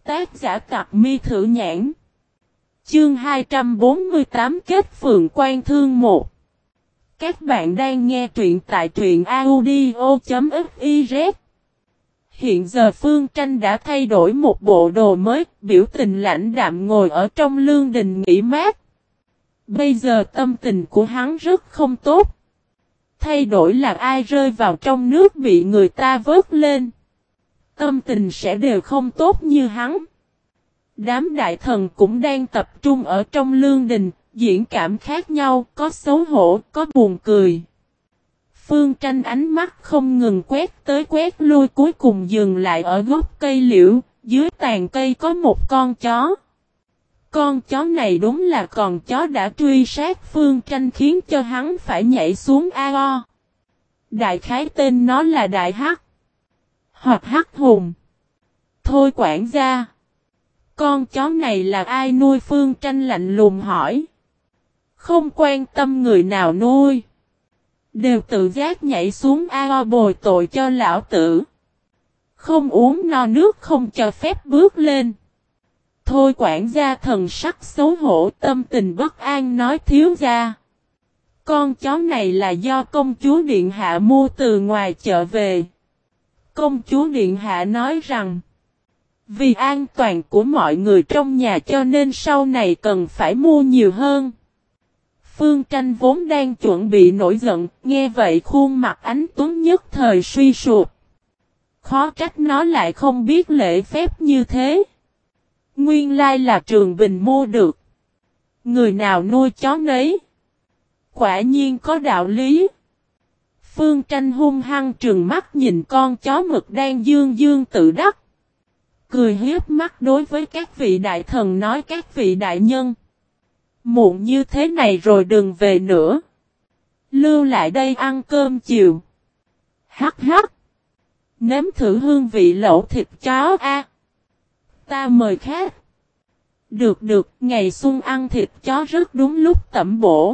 Tác giả Cặc Mi Thử Nhãn. Chương 248 Kết Phường Quan Thương 1. Các bạn đang nghe truyện tại truyện audio.fiz. Hiện giờ Phương Tranh đã thay đổi một bộ đồ mới, biểu tình lãnh đạm ngồi ở trong lương đình nghỉ mát. Bây giờ tâm tình của hắn rất không tốt. Thay đổi là ai rơi vào trong nước bị người ta vớt lên, tâm tình sẽ đều không tốt như hắn. Đám đại thần cũng đang tập trung ở trong lương đình, diễn cảm khác nhau, có xấu hổ, có buồn cười. Phương Tranh ánh mắt không ngừng quét tới quét lui, cuối cùng dừng lại ở gốc cây liễu, dưới tàn cây có một con chó. Con chó này đúng là con chó đã truy sát Phương Tranh khiến cho hắn phải nhảy xuống ao. Đại khái tên nó là Đại Hắc hoặc Hắc Hùng. Thôi quản gia, con chó này là ai nuôi? Phương Tranh lạnh lùng hỏi. Không quan tâm người nào nuôi, đều tự giác nhảy xuống ao bồi tội cho lão tử. Không uống no nước không cho phép bước lên. Thôi quản gia thần sắc xấu hổ, tâm tình bất an nói: thiếu gia, con chó này là do công chúa điện hạ mua từ ngoài chợ về. Công chúa điện hạ nói rằng vì an toàn của mọi người trong nhà cho nên sau này cần phải mua nhiều hơn. Phương Tranh vốn đang chuẩn bị nổi giận, nghe vậy khuôn mặt Ánh Tuấn nhất thời suy sụp. Khó trách nó lại không biết lễ phép như thế. Nguyên lai là Trường Bình mua được. Người nào nuôi chó nấy. Quả nhiên có đạo lý. Phương Tranh hung hăng trừng mắt nhìn con chó mực đang dương dương tự đắc. Cười hiếp mắt đối với các vị đại thần nói: các vị đại nhân, muộn như thế này rồi đừng về nữa. Lưu lại đây ăn cơm chiều. Hắc hắc. Nếm thử hương vị lẩu thịt chó a. Ta mời khách. Được được, ngày xuân ăn thịt chó rất đúng lúc tẩm bổ.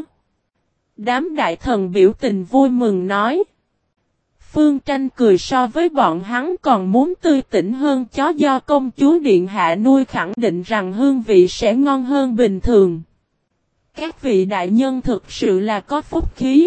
Đám đại thần biểu tình vui mừng nói. Phương Tranh cười, so với bọn hắn còn muốn tươi tỉnh hơn. Chó do công chúa điện hạ nuôi khẳng định rằng hương vị sẽ ngon hơn bình thường. Các vị đại nhân thực sự là có phúc khí.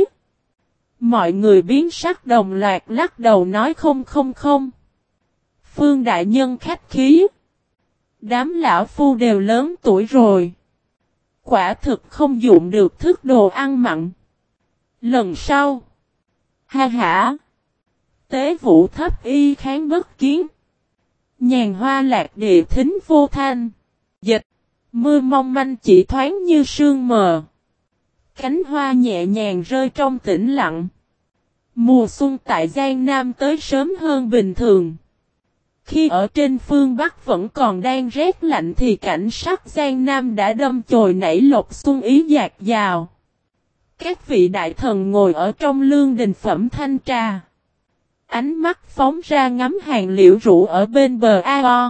Mọi người biến sắc đồng loạt lắc đầu nói không không không. Phương đại nhân khách khí. Đám lão phu đều lớn tuổi rồi, quả thực không dụng được thức đồ ăn mặn. Lần sau. Ha hả. Tế vũ thấp y kháng bất kiến. Nhàn hoa lạc địa thính vô thanh. Dịch. Mưa mong manh chỉ thoáng như sương mờ. Cánh hoa nhẹ nhàng rơi trong tĩnh lặng. Mùa xuân tại Giang Nam tới sớm hơn bình thường. Khi ở trên phương Bắc vẫn còn đang rét lạnh thì cảnh sắc Giang Nam đã đâm chồi nảy lộc xuân ý dạt dào. Các vị đại thần ngồi ở trong lương đình phẩm thanh trà. Ánh mắt phóng ra ngắm hàng liễu rủ ở bên bờ ao.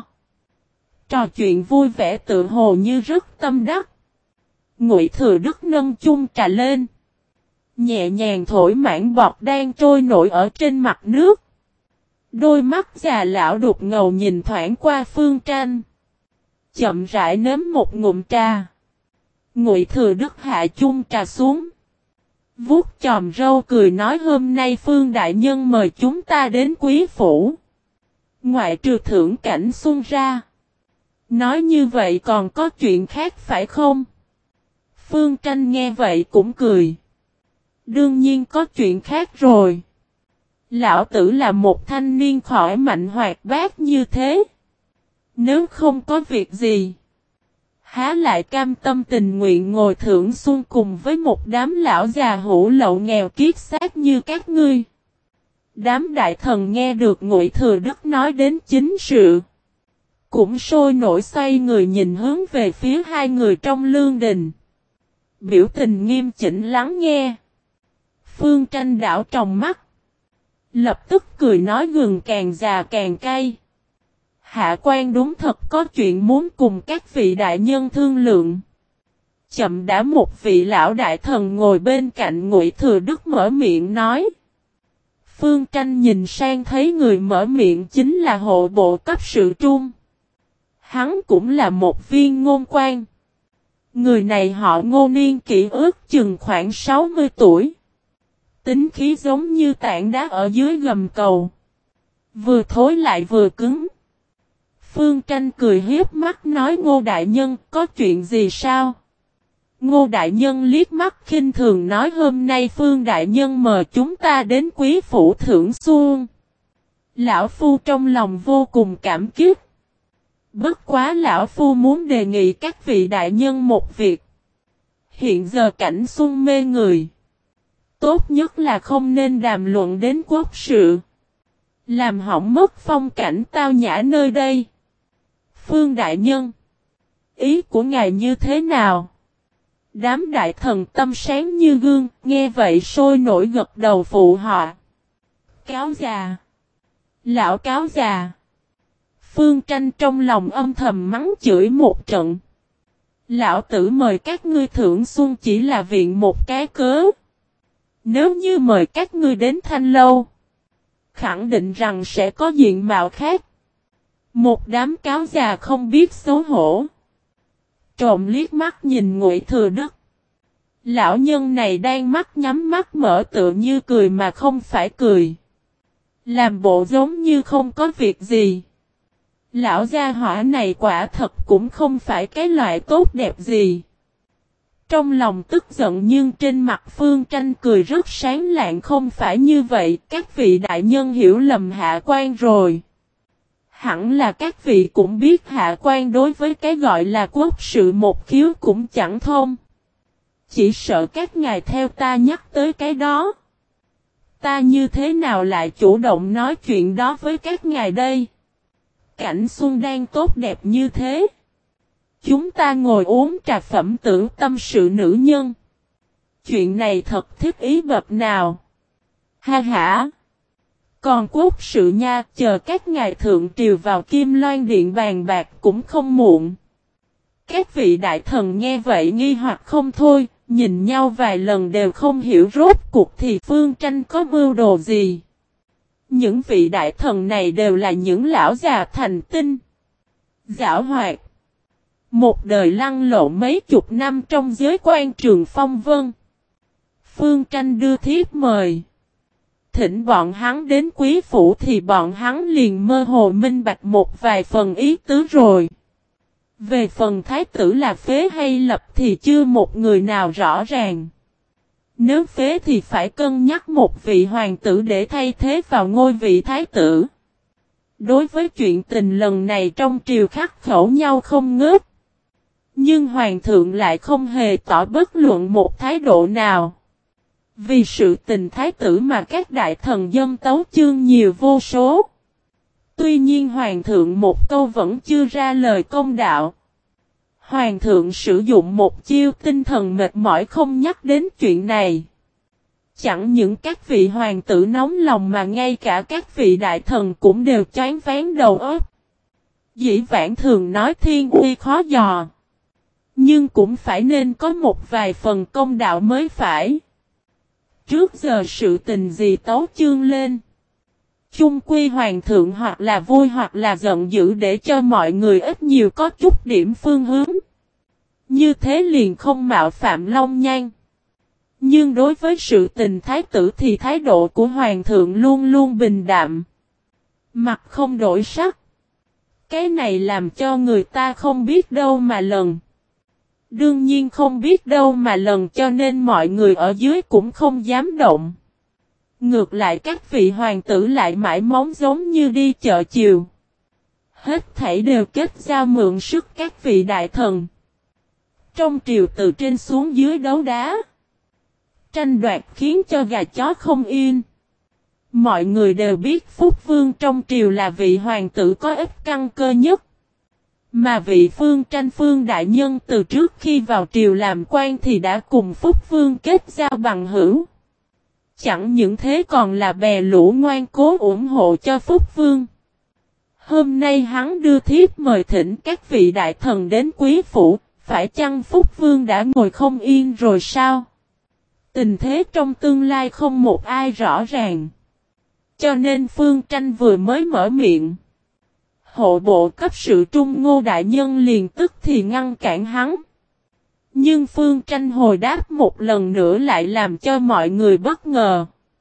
Trò chuyện vui vẻ tự hồ như rất tâm đắc. Ngụy Thừa Đức nâng chung trà lên, nhẹ nhàng thổi mảng bọt đang trôi nổi ở trên mặt nước. Đôi mắt già lão đục ngầu nhìn thoáng qua Phương Tranh. Chậm rãi nếm một ngụm trà. Ngụy Thừa Đức hạ chung trà xuống, vuốt chòm râu cười nói: hôm nay Phương đại nhân mời chúng ta đến quý phủ, ngoại trừ thưởng cảnh xuân ra, nói như vậy còn có chuyện khác phải không? Phương Tranh nghe vậy cũng cười. Đương nhiên có chuyện khác rồi. Lão tử là một thanh niên khỏe mạnh hoạt bát như thế. Nếu không có việc gì, há lại cam tâm tình nguyện ngồi thưởng xuân cùng với một đám lão già hủ lậu nghèo kiết xác như các ngươi. Đám đại thần nghe được Ngụy Thừa Đức nói đến chính sự, cũng sôi nổi xoay người nhìn hướng về phía hai người trong lương đình. Biểu tình nghiêm chỉnh lắng nghe. Phương Tranh đảo trong mắt, lập tức cười nói: gừng càng già càng cay. Hạ quan đúng thật có chuyện muốn cùng các vị đại nhân thương lượng. Chậm đã, một vị lão đại thần ngồi bên cạnh Ngụy Thừa Đức mở miệng nói. Phương Tranh nhìn sang thấy người mở miệng chính là hộ bộ cấp sự trung. hắn cũng là một viên ngôn quan. Người này họ Ngô, niên kỷ ước chừng khoảng 60 tuổi. Tính khí giống như tảng đá ở dưới gầm cầu. Vừa thối lại vừa cứng. Phương Tranh cười hiếp mắt nói: Ngô đại nhân, có chuyện gì sao? Ngô đại nhân liếc mắt khinh thường nói: hôm nay Phương đại nhân mời chúng ta đến quý phủ thưởng xuân. Lão phu trong lòng vô cùng cảm kích. Bất quá lão phu muốn đề nghị các vị đại nhân một việc. Hiện giờ cảnh xuân mê người. Tốt nhất là không nên đàm luận đến quốc sự. Làm hỏng mất phong cảnh tao nhã nơi đây. Phương đại nhân, ý của ngài như thế nào? Đám đại thần tâm sáng như gương, nghe vậy sôi nổi gật đầu phụ họ. Cáo già! Lão cáo già! Phương Tranh trong lòng âm thầm mắng chửi một trận. Lão tử mời các ngươi thưởng xuân chỉ là viện một cái cớ. Nếu như mời các ngươi đến Thanh Lâu, khẳng định rằng sẽ có diện mạo khác. Một đám cáo già không biết xấu hổ. Trộm liếc mắt nhìn Ngụy Thừa Đức. Lão nhân này đang mắt nhắm mắt mở tựa như cười mà không phải cười. Làm bộ giống như không có việc gì. Lão gia hỏa này quả thật cũng không phải cái loại tốt đẹp gì. Trong lòng tức giận nhưng trên mặt Phương Tranh cười rất sáng lạng. Không phải như vậy, các vị đại nhân hiểu lầm hạ quan rồi. Hẳn là các vị cũng biết hạ quan đối với cái gọi là quốc sự một khiếu cũng chẳng thông. Chỉ sợ các ngài theo ta nhắc tới cái đó. Ta như thế nào lại chủ động nói chuyện đó với các ngài đây? Cảnh xuân đang tốt đẹp như thế. Chúng ta ngồi uống trà phẩm tử tâm sự nữ nhân. Chuyện này thật thiết ý bậc nào. Ha ha. Còn quốc sự nha, chờ các ngài thượng triều vào Kim Loan Điện bàn bạc cũng không muộn. Các vị đại thần nghe vậy nghi hoặc không thôi, nhìn nhau vài lần đều không hiểu rốt cuộc thì Phương Tranh có mưu đồ gì. Những vị đại thần này đều là những lão già thành tinh, giảo hoạt. Một đời lăn lộn mấy chục năm trong giới quan trường phong vân. Phương Tranh đưa thiếp mời. Thỉnh bọn hắn đến quý phủ thì bọn hắn liền mơ hồ minh bạch một vài phần ý tứ rồi. Về phần thái tử là phế hay lập thì chưa một người nào rõ ràng. Nếu phế thì phải cân nhắc một vị hoàng tử để thay thế vào ngôi vị thái tử. Đối với chuyện tình lần này trong triều khắc khẩu nhau không ngớt. Nhưng hoàng thượng lại không hề tỏ bất luận một thái độ nào. Vì sự tình thái tử mà các đại thần dâng tấu chương nhiều vô số. Tuy nhiên hoàng thượng một câu vẫn chưa ra lời công đạo. Hoàng thượng sử dụng một chiêu tinh thần mệt mỏi không nhắc đến chuyện này. Chẳng những các vị hoàng tử nóng lòng mà ngay cả các vị đại thần cũng đều choáng váng đầu óc. Dĩ vãng thường nói thiên uy khó dò. Nhưng cũng phải nên có một vài phần công đạo mới phải. Trước giờ sự tình gì tấu chương lên. Chung quy hoàng thượng hoặc là vui hoặc là giận dữ để cho mọi người ít nhiều có chút điểm phương hướng. Như thế liền không mạo phạm Long Nhan. Nhưng đối với sự tình thái tử thì thái độ của hoàng thượng luôn luôn bình đạm. Mặt không đổi sắc. Cái này làm cho người ta không biết đâu mà lần. Đương nhiên không biết đâu mà lần cho nên mọi người ở dưới cũng không dám động. Ngược lại các vị hoàng tử lại mãi móng giống như đi chợ chiều. Hết thảy đều kết giao mượn sức các vị đại thần. Trong triều từ trên xuống dưới đấu đá. Tranh đoạt khiến cho gà chó không yên. Mọi người đều biết Phúc Vương trong triều là vị hoàng tử có ít căn cơ nhất. Mà vị Phương Tranh Phương đại nhân từ trước khi vào triều làm quan thì đã cùng Phúc Vương kết giao bằng hữu. Chẳng những thế còn là bè lũ ngoan cố ủng hộ cho Phúc Vương. Hôm nay hắn đưa thiếp mời thỉnh các vị đại thần đến quý phủ, phải chăng Phúc Vương đã ngồi không yên rồi sao? Tình thế trong tương lai không một ai rõ ràng. Cho nên Phương Tranh vừa mới mở miệng. hộ bộ cấp sự trung Ngô Đại Nhân liền tức thì ngăn cản hắn. Nhưng Phương Tranh hồi đáp một lần nữa lại làm cho mọi người bất ngờ.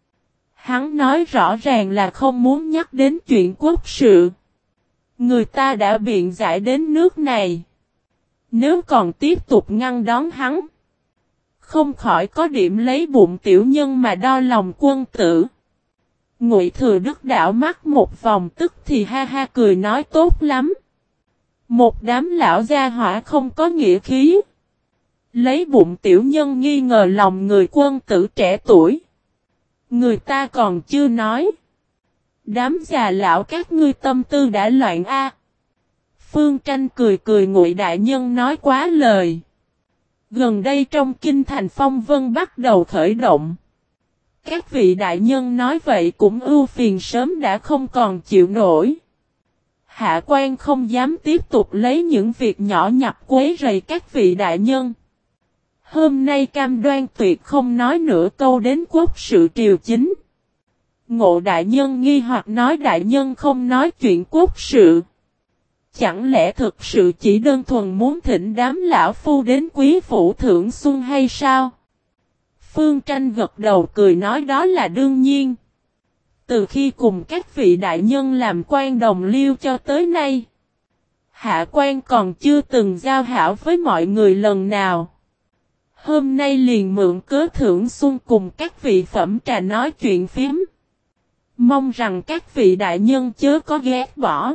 Hắn nói rõ ràng là không muốn nhắc đến chuyện quốc sự. Người ta đã biện giải đến nước này. Nếu còn tiếp tục ngăn đón hắn, không khỏi có điểm lấy bụng tiểu nhân mà đo lòng quân tử. Ngụy Thừa Đức đảo mắt một vòng tức thì ha ha cười nói tốt lắm. Một đám lão gia hỏa không có nghĩa khí. Lấy bụng tiểu nhân nghi ngờ lòng người quân tử trẻ tuổi. Người ta còn chưa nói. Đám già lão các ngươi tâm tư đã loạn a. Phương Tranh cười cười Ngụy đại nhân nói quá lời. Gần đây trong kinh thành phong vân bắt đầu khởi động. Các vị đại nhân nói vậy cũng ưu phiền sớm đã không còn chịu nổi. Hạ quan không dám tiếp tục lấy những việc nhỏ nhặt quấy rầy các vị đại nhân. Hôm nay cam đoan tuyệt không nói nửa câu đến quốc sự triều chính. Ngộ đại nhân nghi hoặc nói đại nhân không nói chuyện quốc sự. Chẳng lẽ thực sự chỉ đơn thuần muốn thỉnh đám lão phu đến quý phủ thưởng xuân hay sao? Phương Tranh gật đầu cười nói đó là đương nhiên. Từ khi cùng các vị đại nhân làm quan đồng liêu cho tới nay, hạ quan còn chưa từng giao hảo với mọi người lần nào. Hôm nay liền mượn cớ thưởng xuân cùng các vị phẩm trà nói chuyện phím. Mong rằng các vị đại nhân chớ có ghét bỏ.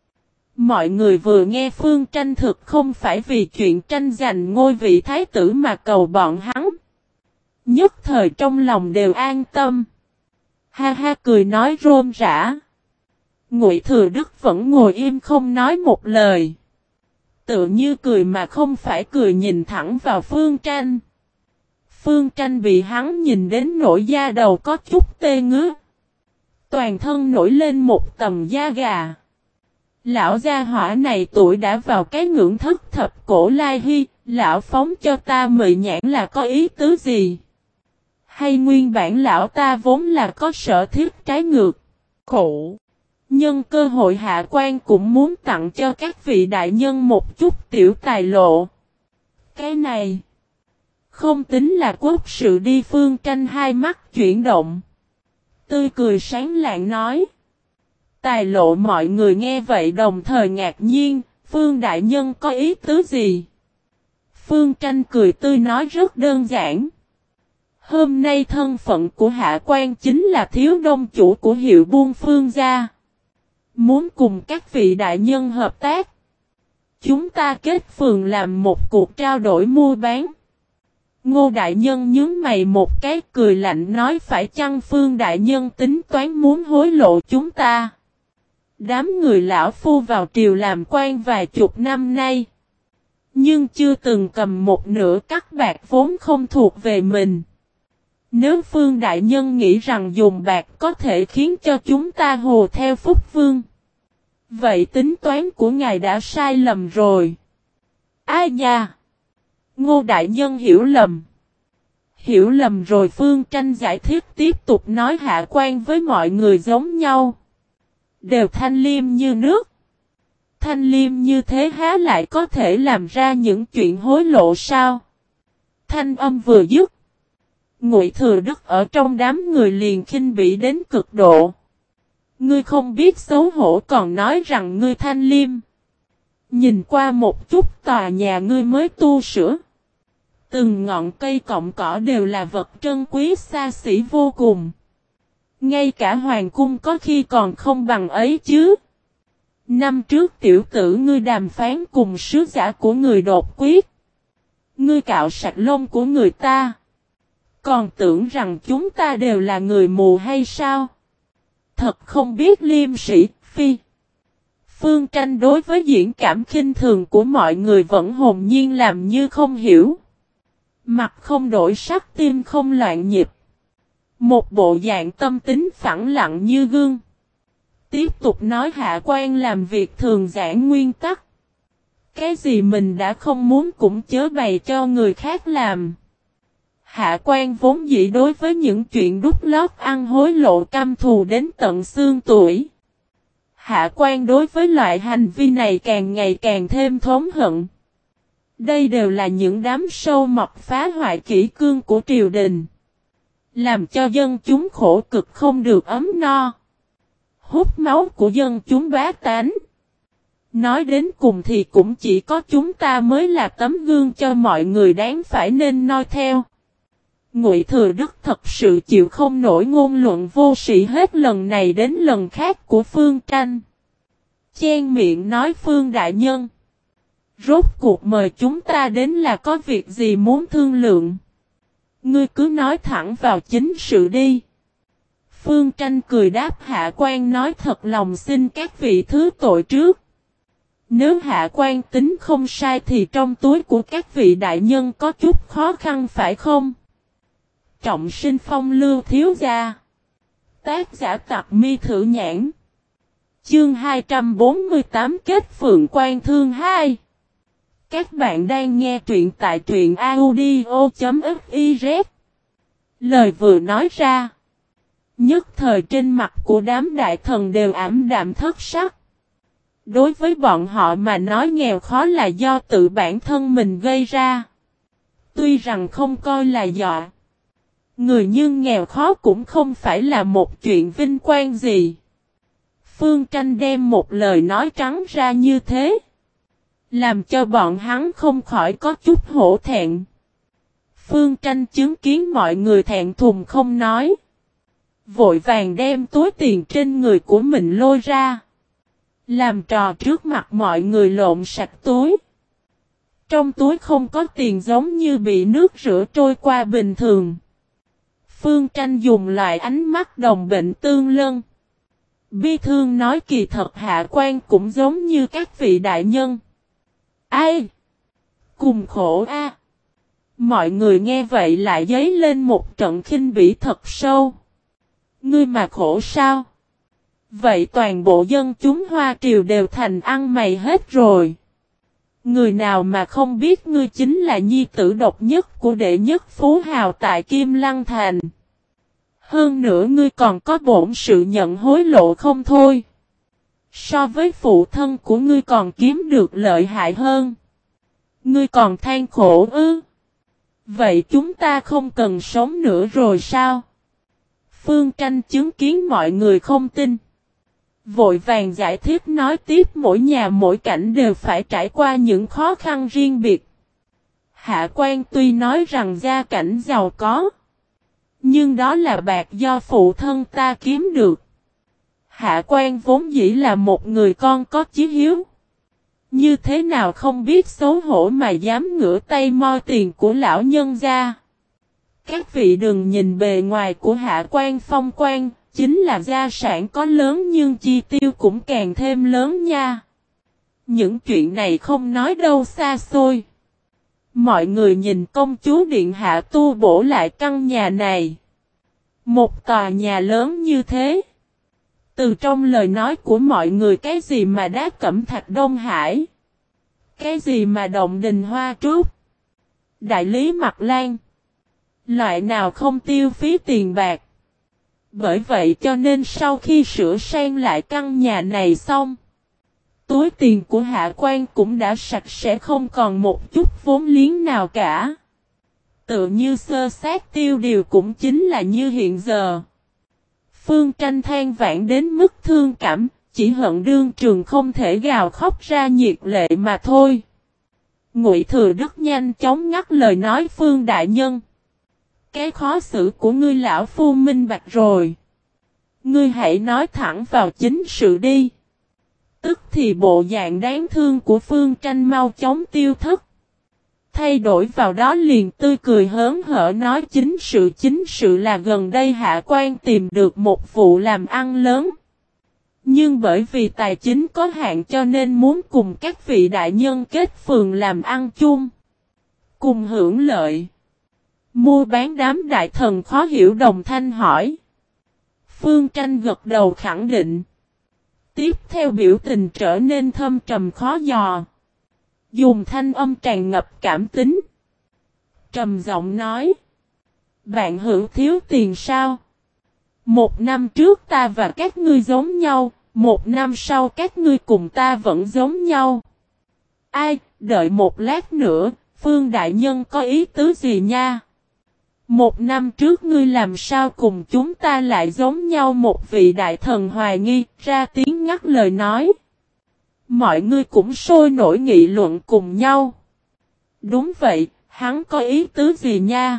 Mọi người vừa nghe Phương Tranh thực không phải vì chuyện tranh giành ngôi vị thái tử mà cầu bọn hắn. Nhất thời trong lòng đều an tâm. Ha ha cười nói rôm rã. Ngụy Thừa Đức vẫn ngồi im không nói một lời. Tự như cười mà không phải cười nhìn thẳng vào Phương Tranh. Phương Tranh bị hắn nhìn đến nổi da đầu có chút tê ngứa. Toàn thân nổi lên một tầng da gà. Lão gia hỏa này tuổi đã vào cái ngưỡng thất thập cổ lai hy, lão phóng cho ta mười nhãn là có ý tứ gì? Hay nguyên bản lão ta vốn là có sở thiết trái ngược? Khổ! Nhân cơ hội hạ quan cũng muốn tặng cho các vị đại nhân một chút tiểu tài lộ. Cái này không tính là quốc sự đi. Phương Tranh hai mắt chuyển động. Tươi cười sáng lạng nói. Tài lộ mọi người nghe vậy đồng thời ngạc nhiên, Phương đại nhân có ý tứ gì? Phương Tranh cười tươi nói rất đơn giản. Hôm nay thân phận của hạ quan chính là thiếu đông chủ của hiệu buôn Phương gia. Muốn cùng các vị đại nhân hợp tác. Chúng ta kết phường làm một cuộc trao đổi mua bán. Ngô đại nhân nhướng mày một cái cười lạnh nói phải chăng Phương đại nhân tính toán muốn hối lộ chúng ta? Đám người lão phu vào triều làm quan vài chục năm nay. Nhưng chưa từng cầm một nửa cắt bạc vốn không thuộc về mình. Nếu Phương đại nhân nghĩ rằng dùng bạc có thể khiến cho chúng ta hồ theo Phúc Vương. Vậy tính toán của ngài đã sai lầm rồi. Ai nha? Ngô đại nhân hiểu lầm. Hiểu lầm rồi. Phương Tranh giải thích tiếp tục nói hạ quan với mọi người giống nhau. Đều thanh liêm như nước. Thanh liêm như thế há lại có thể làm ra những chuyện hối lộ sao? Thanh âm vừa dứt. Ngụy Thừa Đức ở trong đám người liền khinh bỉ đến cực độ. Ngươi không biết xấu hổ còn nói rằng ngươi thanh liêm. Nhìn qua một chút tòa nhà ngươi mới tu sửa. Từng ngọn cây cọng cỏ đều là vật trân quý xa xỉ vô cùng. Ngay cả hoàng cung có khi còn không bằng ấy chứ. Năm trước tiểu tử ngươi đàm phán cùng sứ giả của người đột quyết. Ngươi cạo sạch lông của người ta. Còn tưởng rằng chúng ta đều là người mù hay sao? Thật không biết liêm sĩ, phi. Phương Tranh đối với diễn cảm khinh thường của mọi người vẫn hồn nhiên làm như không hiểu. Mặt không đổi sắc tim không loạn nhịp. Một bộ dạng tâm tính phẳng lặng như gương. Tiếp tục nói hạ quan làm việc thường giản nguyên tắc. Cái gì mình đã không muốn cũng chớ bày cho người khác làm. Hạ quan vốn dĩ đối với những chuyện đút lót ăn hối lộ căm thù đến tận xương tuổi. Hạ quan đối với loại hành vi này càng ngày càng thêm thống hận. Đây đều là những đám sâu mọt phá hoại kỷ cương của triều đình. Làm cho dân chúng khổ cực không được ấm no. Hút máu của dân chúng bá tánh. Nói đến cùng thì cũng chỉ có chúng ta mới là tấm gương cho mọi người đáng phải nên noi theo. Ngụy Thừa Đức thật sự chịu không nổi ngôn luận vô sĩ hết lần này đến lần khác của Phương Tranh. Chen miệng nói Phương đại nhân. Rốt cuộc mời chúng ta đến là có việc gì muốn thương lượng. Ngươi cứ nói thẳng vào chính sự đi. Phương Tranh cười đáp hạ quan nói thật lòng xin các vị thứ tội trước. Nếu hạ quan tính không sai thì trong túi của các vị đại nhân có chút khó khăn phải không? Trọng sinh phong lưu thiếu gia. Tác giả Tặc Mi Thử Nhãn. Chương 248 Kết Phượng Quan Thương 2. Các bạn đang nghe truyện tại truyện audio.fiz. Lời vừa nói ra. Nhất thời trên mặt của đám đại thần đều ảm đạm thất sắc. Đối với bọn họ mà nói nghèo khó là do tự bản thân mình gây ra. Tuy rằng không coi là dọa. Người nhưng nghèo khó cũng không phải là một chuyện vinh quang gì. Phương Tranh đem một lời nói trắng ra như thế. Làm cho bọn hắn không khỏi có chút hổ thẹn. Phương Tranh chứng kiến mọi người thẹn thùng không nói. Vội vàng đem túi tiền trên người của mình lôi ra. Làm trò trước mặt mọi người lộn sạch túi. Trong túi không có tiền giống như bị nước rửa trôi qua bình thường. Phương Tranh dùng loại ánh mắt đồng bệnh tương lân. Bi thương nói kỳ thật hạ quan cũng giống như các vị đại nhân. Ai? Cùng khổ a. Mọi người nghe vậy lại dấy lên một trận khinh bỉ thật sâu. Ngươi mà khổ sao? Vậy toàn bộ dân chúng Hoa Triều đều thành ăn mày hết rồi. Người nào mà không biết ngươi chính là nhi tử độc nhất của đệ nhất phú hào tại Kim Lăng Thành. Hơn nữa ngươi còn có bổn sự nhận hối lộ không thôi. So với phụ thân của ngươi còn kiếm được lợi hại hơn. Ngươi còn than khổ ư? Vậy chúng ta không cần sống nữa rồi sao? Phương Tranh chứng kiến mọi người không tin. Vội vàng giải thích nói tiếp mỗi nhà mỗi cảnh đều phải trải qua những khó khăn riêng biệt. Hạ quan tuy nói rằng gia cảnh giàu có. Nhưng đó là bạc do phụ thân ta kiếm được. Hạ quan vốn dĩ là một người con có chí hiếu. Như thế nào không biết xấu hổ mà dám ngửa tay moi tiền của lão nhân gia. Các vị đừng nhìn bề ngoài của hạ quan phong quan, chính là gia sản có lớn nhưng chi tiêu cũng càng thêm lớn nha. Những chuyện này không nói đâu xa xôi. Mọi người nhìn công chúa điện hạ tu bổ lại căn nhà này. Một tòa nhà lớn như thế. Từ trong lời nói của mọi người cái gì mà đá cẩm thạch Đông Hải. Cái gì mà động đình Hoa Trúc. Đại lý Mặt Lan. Loại nào không tiêu phí tiền bạc. Bởi vậy cho nên sau khi sửa sang lại căn nhà này xong. Túi tiền của hạ quan cũng đã sạch sẽ không còn một chút vốn liếng nào cả. Tự như sơ sát tiêu điều cũng chính là như hiện giờ. Phương Tranh than vãn đến mức thương cảm, chỉ hận đương trường không thể gào khóc ra nhiệt lệ mà thôi. Ngụy Thừa Đức nhanh chóng ngắt lời nói Phương đại nhân. Cái khó xử của ngươi lão phu minh bạch rồi. Ngươi hãy nói thẳng vào chính sự đi. Tức thì bộ dạng đáng thương của Phương Tranh mau chóng tiêu thất. Thay đổi vào đó liền tươi cười hớn hở nói chính sự là gần đây hạ quan tìm được một vụ làm ăn lớn. Nhưng bởi vì tài chính có hạn cho nên muốn cùng các vị đại nhân kết phường làm ăn chung. Cùng hưởng lợi. Mua bán đám đại thần khó hiểu đồng thanh hỏi. Phương Tranh gật đầu khẳng định. Tiếp theo biểu tình trở nên thâm trầm khó dò. Dùng thanh âm tràn ngập cảm tính. Trầm giọng nói. Bạn hữu thiếu tiền sao? 1 năm trước ta và các ngươi giống nhau, 1 năm sau các ngươi cùng ta vẫn giống nhau. Ai, đợi một lát nữa, Phương Đại Nhân có ý tứ gì nha? 1 năm trước ngươi làm sao cùng chúng ta lại giống nhau? Một vị đại thần hoài nghi, ra tiếng ngắt lời nói. Mọi người cũng sôi nổi nghị luận cùng nhau. Đúng vậy, hắn có ý tứ gì nha?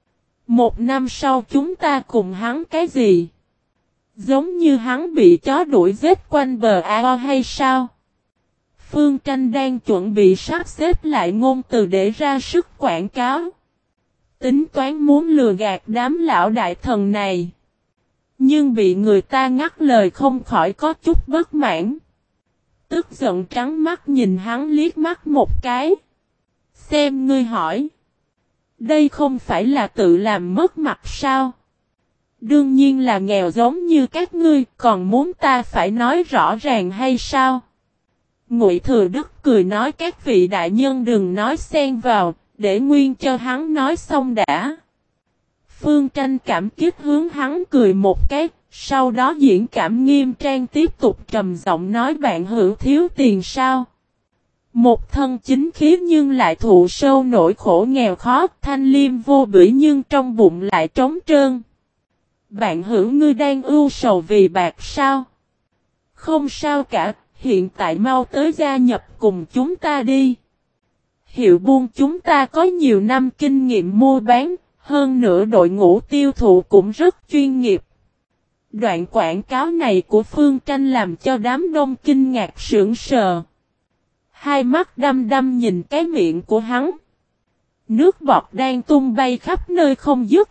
1 năm sau chúng ta cùng hắn cái gì? Giống như hắn bị chó đuổi giết quanh bờ ao hay sao? Phương Tranh đang chuẩn bị sắp xếp lại ngôn từ để ra sức quảng cáo. Tính toán muốn lừa gạt đám lão đại thần này. Nhưng bị người ta ngắt lời không khỏi có chút bất mãn. Tức giận trắng mắt nhìn hắn liếc mắt một cái. Xem ngươi hỏi. Đây không phải là tự làm mất mặt sao? Đương nhiên là nghèo giống như các ngươi, còn muốn ta phải nói rõ ràng hay sao? Ngụy Thừa Đức cười nói các vị đại nhân đừng nói xen vào, để nguyên cho hắn nói xong đã. Phương Tranh cảm kích hướng hắn cười một cái, sau đó diễn cảm nghiêm trang tiếp tục trầm giọng nói bạn hữu thiếu tiền sao? Một thân chính khí nhưng lại thụ sâu nỗi khổ nghèo khó, thanh liêm vô bỉ nhưng trong bụng lại trống trơn. Bạn hữu ngươi đang ưu sầu vì bạc sao? Không sao cả, hiện tại mau tới gia nhập cùng chúng ta đi. Hiệu buôn chúng ta có nhiều năm kinh nghiệm mua bán, hơn nữa đội ngũ tiêu thụ cũng rất chuyên nghiệp. Đoạn quảng cáo này của Phương Tranh làm cho đám đông kinh ngạc sững sờ. Hai mắt đăm đăm nhìn cái miệng của hắn. Nước bọt đang tung bay khắp nơi không dứt.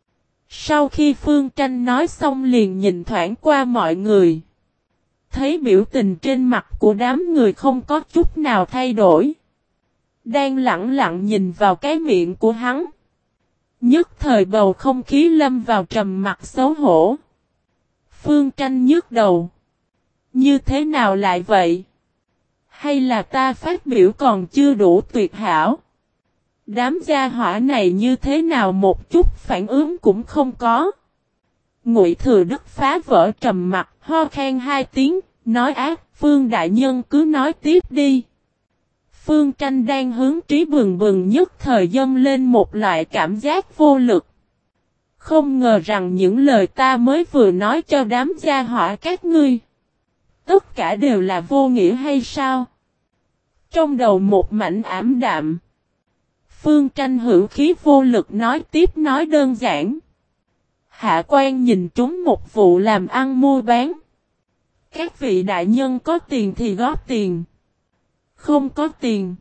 Sau khi Phương Tranh nói xong liền nhìn thoáng qua mọi người. Thấy biểu tình trên mặt của đám người không có chút nào thay đổi. Đang lặng lặng nhìn vào cái miệng của hắn. Nhất thời bầu không khí lâm vào trầm mặc xấu hổ. Phương Tranh nhức đầu. Như thế nào lại vậy? Hay là ta phát biểu còn chưa đủ tuyệt hảo? Đám gia hỏa này như thế nào một chút phản ứng cũng không có. Ngụy Thừa Đức phá vỡ trầm mặc, ho khan 2 tiếng, nói ác, Phương Đại Nhân cứ nói tiếp đi. Phương Tranh đang hướng trí bừng bừng nhất thời dâng lên một loại cảm giác vô lực. Không ngờ rằng những lời ta mới vừa nói cho đám gia hỏa các ngươi. Tất cả đều là vô nghĩa hay sao? Trong đầu một mảnh ảm đạm. Phương Tranh hữu khí vô lực nói tiếp nói đơn giản. Hạ quan nhìn trúng một vụ làm ăn mua bán. Các vị đại nhân có tiền thì góp tiền. Không có tiền.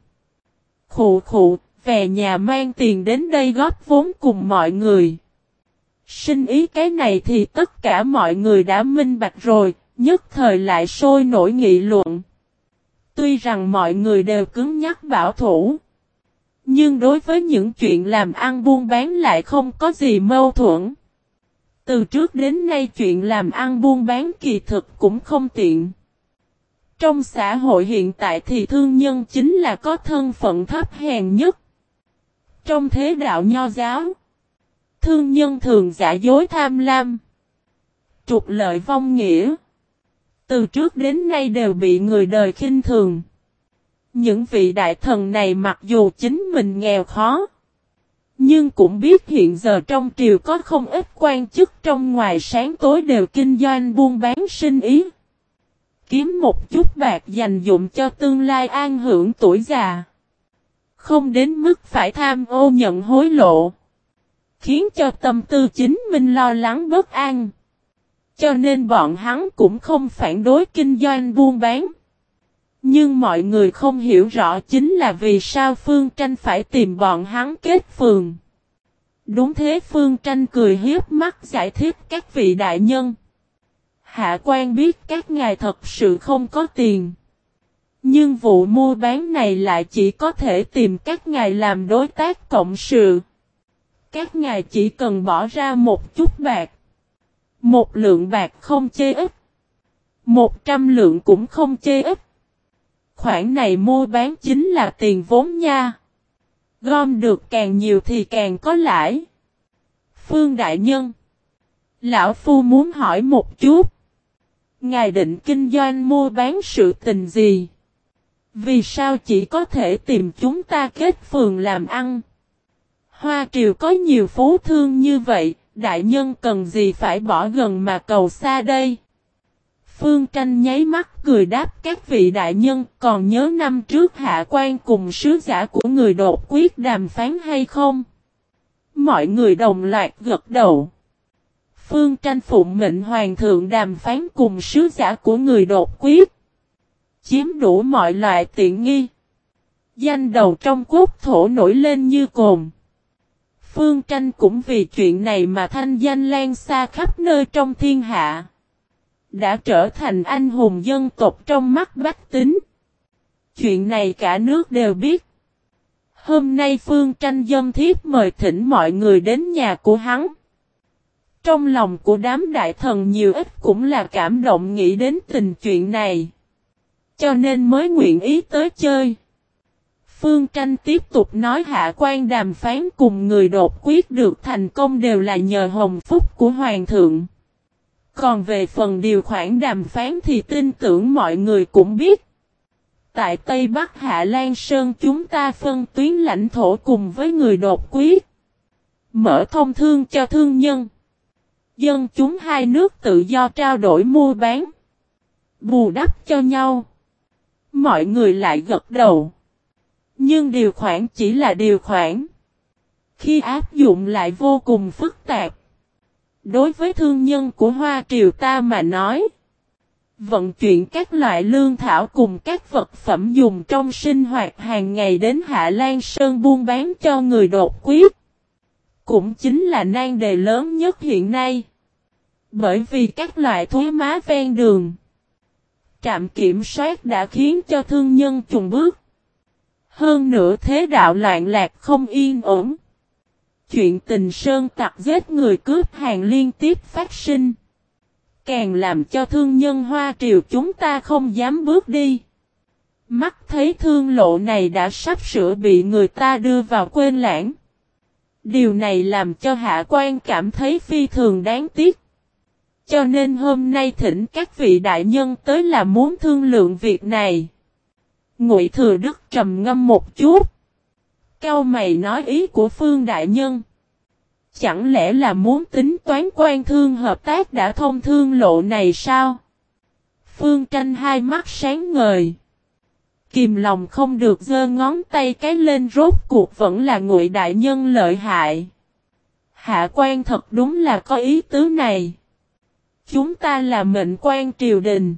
Khụ khụ, về nhà mang tiền đến đây góp vốn cùng mọi người. Sinh ý cái này thì tất cả mọi người đã minh bạch rồi, nhất thời lại sôi nổi nghị luận. Tuy rằng mọi người đều cứng nhắc bảo thủ. Nhưng đối với những chuyện làm ăn buôn bán lại không có gì mâu thuẫn. Từ trước đến nay chuyện làm ăn buôn bán kỳ thực cũng không tiện. Trong xã hội hiện tại thì thương nhân chính là có thân phận thấp hèn nhất. Trong thế đạo nho giáo, thương nhân thường giả dối tham lam, trục lợi vong nghĩa. Từ trước đến nay đều bị người đời khinh thường. Những vị đại thần này mặc dù chính mình nghèo khó, nhưng cũng biết hiện giờ trong triều có không ít quan chức trong ngoài sáng tối đều kinh doanh buôn bán sinh ý. Kiếm một chút bạc dành dụm cho tương lai an hưởng tuổi già. Không đến mức phải tham ô nhận hối lộ. Khiến cho tâm tư chính mình lo lắng bất an. Cho nên bọn hắn cũng không phản đối kinh doanh buôn bán. Nhưng mọi người không hiểu rõ chính là vì sao Phương Tranh phải tìm bọn hắn kết phường. Đúng thế, Phương Tranh cười hiếp mắt giải thích các vị đại nhân. Hạ quan biết các ngài thật sự không có tiền. Nhưng vụ mua bán này lại chỉ có thể tìm các ngài làm đối tác cộng sự. Các ngài chỉ cần bỏ ra một chút bạc. 1 lượng bạc không chê ít. 100 lượng cũng không chê ít. Khoản này mua bán chính là tiền vốn nha. Gom được càng nhiều thì càng có lãi. Phương Đại Nhân, lão phu muốn hỏi một chút. Ngài định kinh doanh mua bán sự tình gì? Vì sao chỉ có thể tìm chúng ta kết phường làm ăn? Hoa Triều có nhiều phú thương như vậy, đại nhân cần gì phải bỏ gần mà cầu xa đây? Phương Tranh nháy mắt cười đáp các vị đại nhân còn nhớ năm trước hạ quan cùng sứ giả của người đột quyết đàm phán hay không? Mọi người đồng loạt gật đầu. Phương Tranh phụng mệnh hoàng thượng đàm phán cùng sứ giả của người đột quyết. Chiếm đủ mọi loại tiện nghi. Danh đầu trong quốc thổ nổi lên như cồn. Phương Tranh cũng vì chuyện này mà thanh danh lan xa khắp nơi trong thiên hạ. Đã trở thành anh hùng dân tộc trong mắt bách tính. Chuyện này cả nước đều biết. Hôm nay Phương Tranh dâng thiếp mời thỉnh mọi người đến nhà của hắn. Trong lòng của đám đại thần nhiều ít cũng là cảm động nghĩ đến tình chuyện này. Cho nên mới nguyện ý tới chơi. Phương Tranh tiếp tục nói hạ quan đàm phán cùng người đột quyết được thành công đều là nhờ hồng phúc của hoàng thượng. Còn về phần điều khoản đàm phán thì tin tưởng mọi người cũng biết. Tại Tây Bắc Hạ Lan Sơn chúng ta phân tuyến lãnh thổ cùng với người đột quyết. Mở thông thương cho thương nhân. Dân chúng hai nước tự do trao đổi mua bán. Bù đắp cho nhau. Mọi người lại gật đầu. Nhưng điều khoản chỉ là điều khoản. Khi áp dụng lại vô cùng phức tạp. Đối với thương nhân của Hoa Triều ta mà nói. Vận chuyển các loại lương thảo cùng các vật phẩm dùng trong sinh hoạt hàng ngày đến Hạ Lan Sơn buôn bán cho người đột quyết. Cũng chính là nan đề lớn nhất hiện nay. Bởi vì các loại thuế má ven đường. Trạm kiểm soát đã khiến cho thương nhân chùn bước. Hơn nữa thế đạo loạn lạc không yên ổn. Chuyện tình sơn tặc giết người cướp hàng liên tiếp phát sinh. Càng làm cho thương nhân Hoa Triều chúng ta không dám bước đi. Mắt thấy thương lộ này đã sắp sửa bị người ta đưa vào quên lãng. Điều này làm cho hạ quan cảm thấy phi thường đáng tiếc. Cho nên hôm nay thỉnh các vị đại nhân tới là muốn thương lượng việc này. Ngụy Thừa Đức trầm ngâm một chút. Cau mày nói ý của Phương đại nhân. Chẳng lẽ là muốn tính toán quan thương hợp tác đã thông thương lộ này sao? Phương Tranh hai mắt sáng ngời. Kìm lòng không được giơ ngón tay cái lên rốt cuộc vẫn là Ngụy đại nhân lợi hại. Hạ quan thật đúng là có ý tứ này. Chúng ta là mệnh quan triều đình.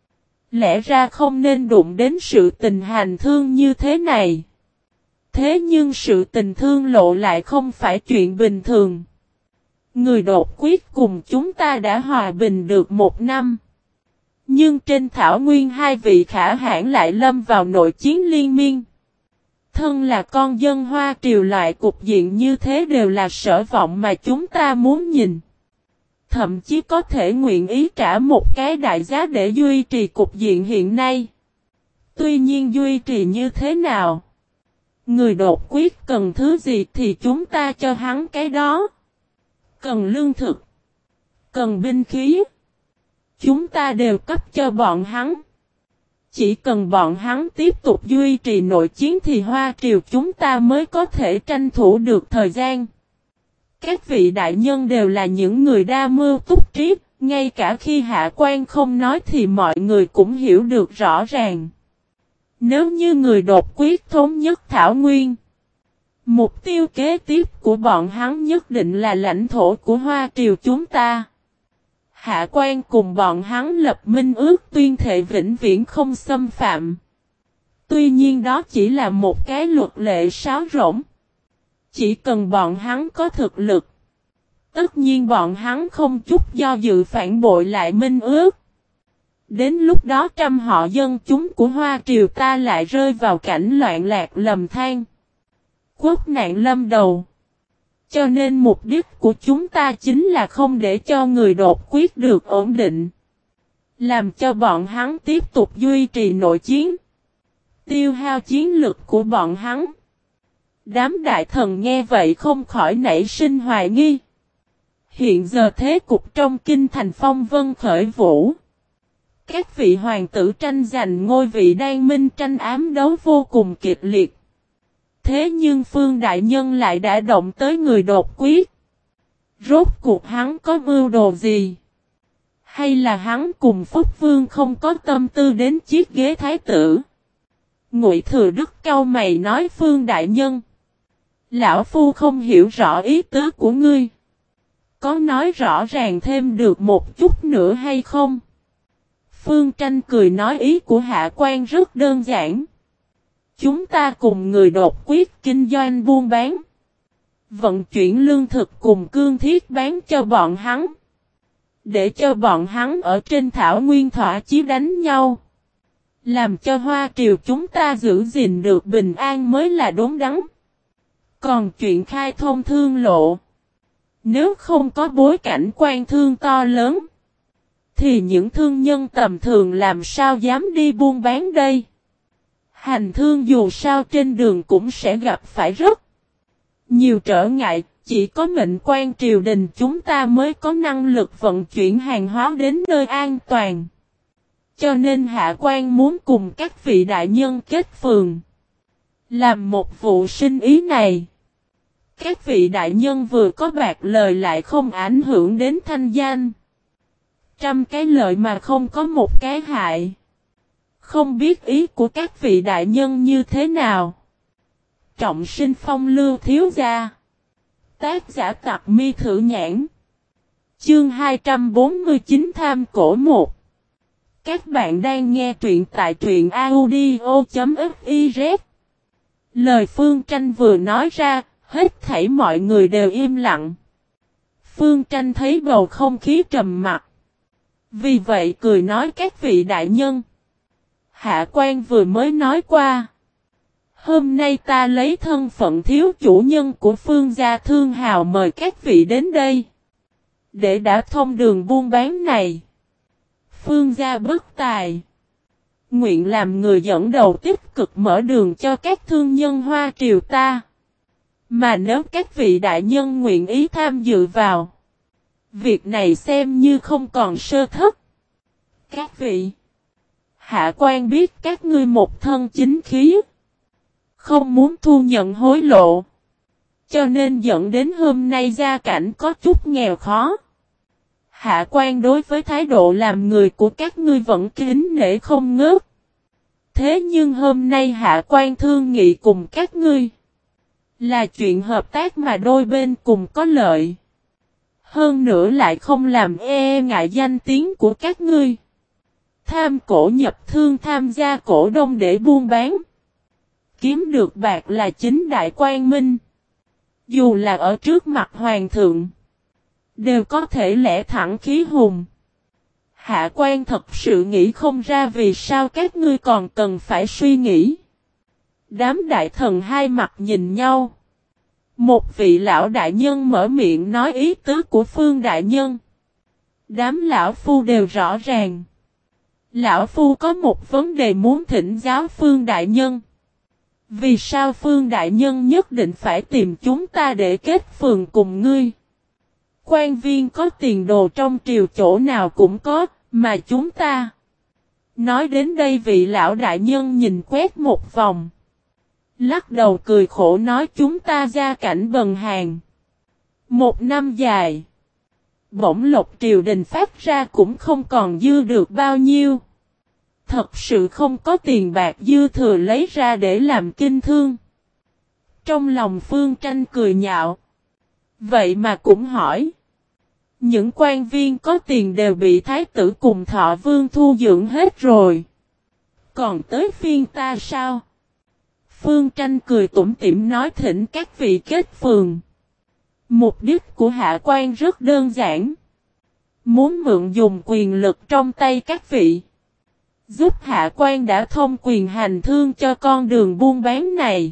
Lẽ ra không nên đụng đến sự tình hành thương như thế này. Thế nhưng sự tình thương lộ lại không phải chuyện bình thường. Người đột quyết cùng chúng ta đã hòa bình được 1 năm. Nhưng trên thảo nguyên hai vị khả hãn lại lâm vào nội chiến liên miên. Thân là con dân Hoa Triều loại cục diện như thế đều là sở vọng mà chúng ta muốn nhìn. Thậm chí có thể nguyện ý trả một cái đại giá để duy trì cục diện hiện nay. Tuy nhiên duy trì như thế nào? Người đột quyết cần thứ gì thì chúng ta cho hắn cái đó. Cần lương thực. Cần binh khí. Chúng ta đều cấp cho bọn hắn. Chỉ cần bọn hắn tiếp tục duy trì nội chiến thì Hoa Triều chúng ta mới có thể tranh thủ được thời gian. Các vị đại nhân đều là những người đa mưu túc trí, ngay cả khi hạ quan không nói thì mọi người cũng hiểu được rõ ràng. Nếu như người đột quyết thống nhất Thảo Nguyên, mục tiêu kế tiếp của bọn hắn nhất định là lãnh thổ của Hoa Triều chúng ta. Hạ quan cùng bọn hắn lập minh ước tuyên thệ vĩnh viễn không xâm phạm. Tuy nhiên đó chỉ là một cái luật lệ sáo rỗng. Chỉ cần bọn hắn có thực lực. Tất nhiên bọn hắn không chút do dự phản bội lại minh ước. Đến lúc đó trăm họ dân chúng của Hoa Triều ta lại rơi vào cảnh loạn lạc lầm than. Quốc nạn lâm đầu. Cho nên mục đích của chúng ta chính là không để cho người đột quyết được ổn định. Làm cho bọn hắn tiếp tục duy trì nội chiến. Tiêu hao chiến lực của bọn hắn. Đám đại thần nghe vậy không khỏi nảy sinh hoài nghi. Hiện giờ thế cục trong kinh thành phong vân khởi vũ. Các vị hoàng tử tranh giành ngôi vị Đan Minh tranh ám đấu vô cùng kịch liệt. Thế nhưng Phương Đại Nhân lại đã động tới người đột quyết. Rốt cuộc hắn có mưu đồ gì? Hay là hắn cùng Phúc Vương không có tâm tư đến chiếc ghế thái tử? Ngụy Thừa Đức cau mày nói Phương Đại Nhân. Lão Phu không hiểu rõ ý tứ của ngươi. Có nói rõ ràng thêm được một chút nữa hay không? Phương Tranh cười nói ý của Hạ Quan rất đơn giản. Chúng ta cùng người đột quyết kinh doanh buôn bán. Vận chuyển lương thực cùng cương thiết bán cho bọn hắn. Để cho bọn hắn ở trên thảo nguyên thỏa chí đánh nhau. Làm cho Hoa Triều chúng ta giữ gìn được bình an mới là đúng đắn. Còn chuyện khai thông thương lộ. Nếu không có bối cảnh quan thương to lớn. Thì những thương nhân tầm thường làm sao dám đi buôn bán đây. Hành thương dù sao trên đường cũng sẽ gặp phải rất nhiều trở ngại. Chỉ có mệnh quan triều đình chúng ta mới có năng lực vận chuyển hàng hóa đến nơi an toàn. Cho nên Hạ Quan muốn cùng các vị đại nhân kết phường. Làm một vụ sinh ý này. Các vị đại nhân vừa có bạc lời lại không ảnh hưởng đến thanh danh. 100 cái lợi mà không có một cái hại. Không biết ý của các vị đại nhân như thế nào. Trọng Sinh Phong Lưu thiếu gia. Tác giả Tặc Mi Thử Nhãn. Chương 249 Tham Cổ 1. Các bạn đang nghe truyện tại truyện audio.fiz. Lời Phương Tranh vừa nói ra, hết thảy mọi người đều im lặng. Phương Tranh thấy bầu không khí trầm mặc. Vì vậy cười nói các vị đại nhân. Hạ Quan vừa mới nói qua. Hôm nay ta lấy thân phận thiếu chủ nhân của Phương gia thương hào mời các vị đến đây. Để đã thông đường buôn bán này. Phương gia bất tài. Nguyện làm người dẫn đầu tích cực mở đường cho các thương nhân Hoa Triều ta. Mà nếu các vị đại nhân nguyện ý tham dự vào. Việc này xem như không còn sơ thất. Các vị. Hạ Quan biết các ngươi một thân chính khí. Không muốn thu nhận hối lộ. Cho nên dẫn đến hôm nay gia cảnh có chút nghèo khó. Hạ Quan đối với thái độ làm người của các ngươi vẫn kính nể không ngớt. Thế nhưng hôm nay Hạ Quan thương nghị cùng các ngươi. Là chuyện hợp tác mà đôi bên cùng có lợi. Hơn nữa lại không làm ngại danh tiếng của các ngươi. Tham cổ nhập thương tham gia cổ đông để buôn bán. Kiếm được bạc là chính đại quang minh. Dù là ở trước mặt hoàng thượng. Đều có thể lẽ thẳng khí hùng. Hạ Quan thật sự nghĩ không ra vì sao các ngươi còn cần phải suy nghĩ. Đám đại thần hai mặt nhìn nhau. Một vị lão đại nhân mở miệng nói ý tứ của Phương đại nhân. Đám lão phu đều rõ ràng. Lão phu có một vấn đề muốn thỉnh giáo Phương đại nhân. Vì sao Phương đại nhân nhất định phải tìm chúng ta để kết phường cùng ngươi? Quan viên có tiền đồ trong triều chỗ nào cũng có, mà chúng ta. Nói đến đây vị lão đại nhân nhìn quét một vòng. Lắc đầu cười khổ nói chúng ta gia cảnh bần hàn. Một năm dài. Bổng lộc triều đình phát ra cũng không còn dư được bao nhiêu. Thật sự không có tiền bạc dư thừa lấy ra để làm kinh thương. Trong lòng Phương Tranh cười nhạo. Vậy mà cũng hỏi. Những quan viên có tiền đều bị thái tử cùng Thọ Vương thu dưỡng hết rồi. Còn tới phiên ta sao? Phương Tranh cười tủm tỉm nói thỉnh các vị kết phường. Mục đích của Hạ Quan rất đơn giản. Muốn mượn dùng quyền lực trong tay các vị. Giúp Hạ Quan đã thông quyền hành thương cho con đường buôn bán này.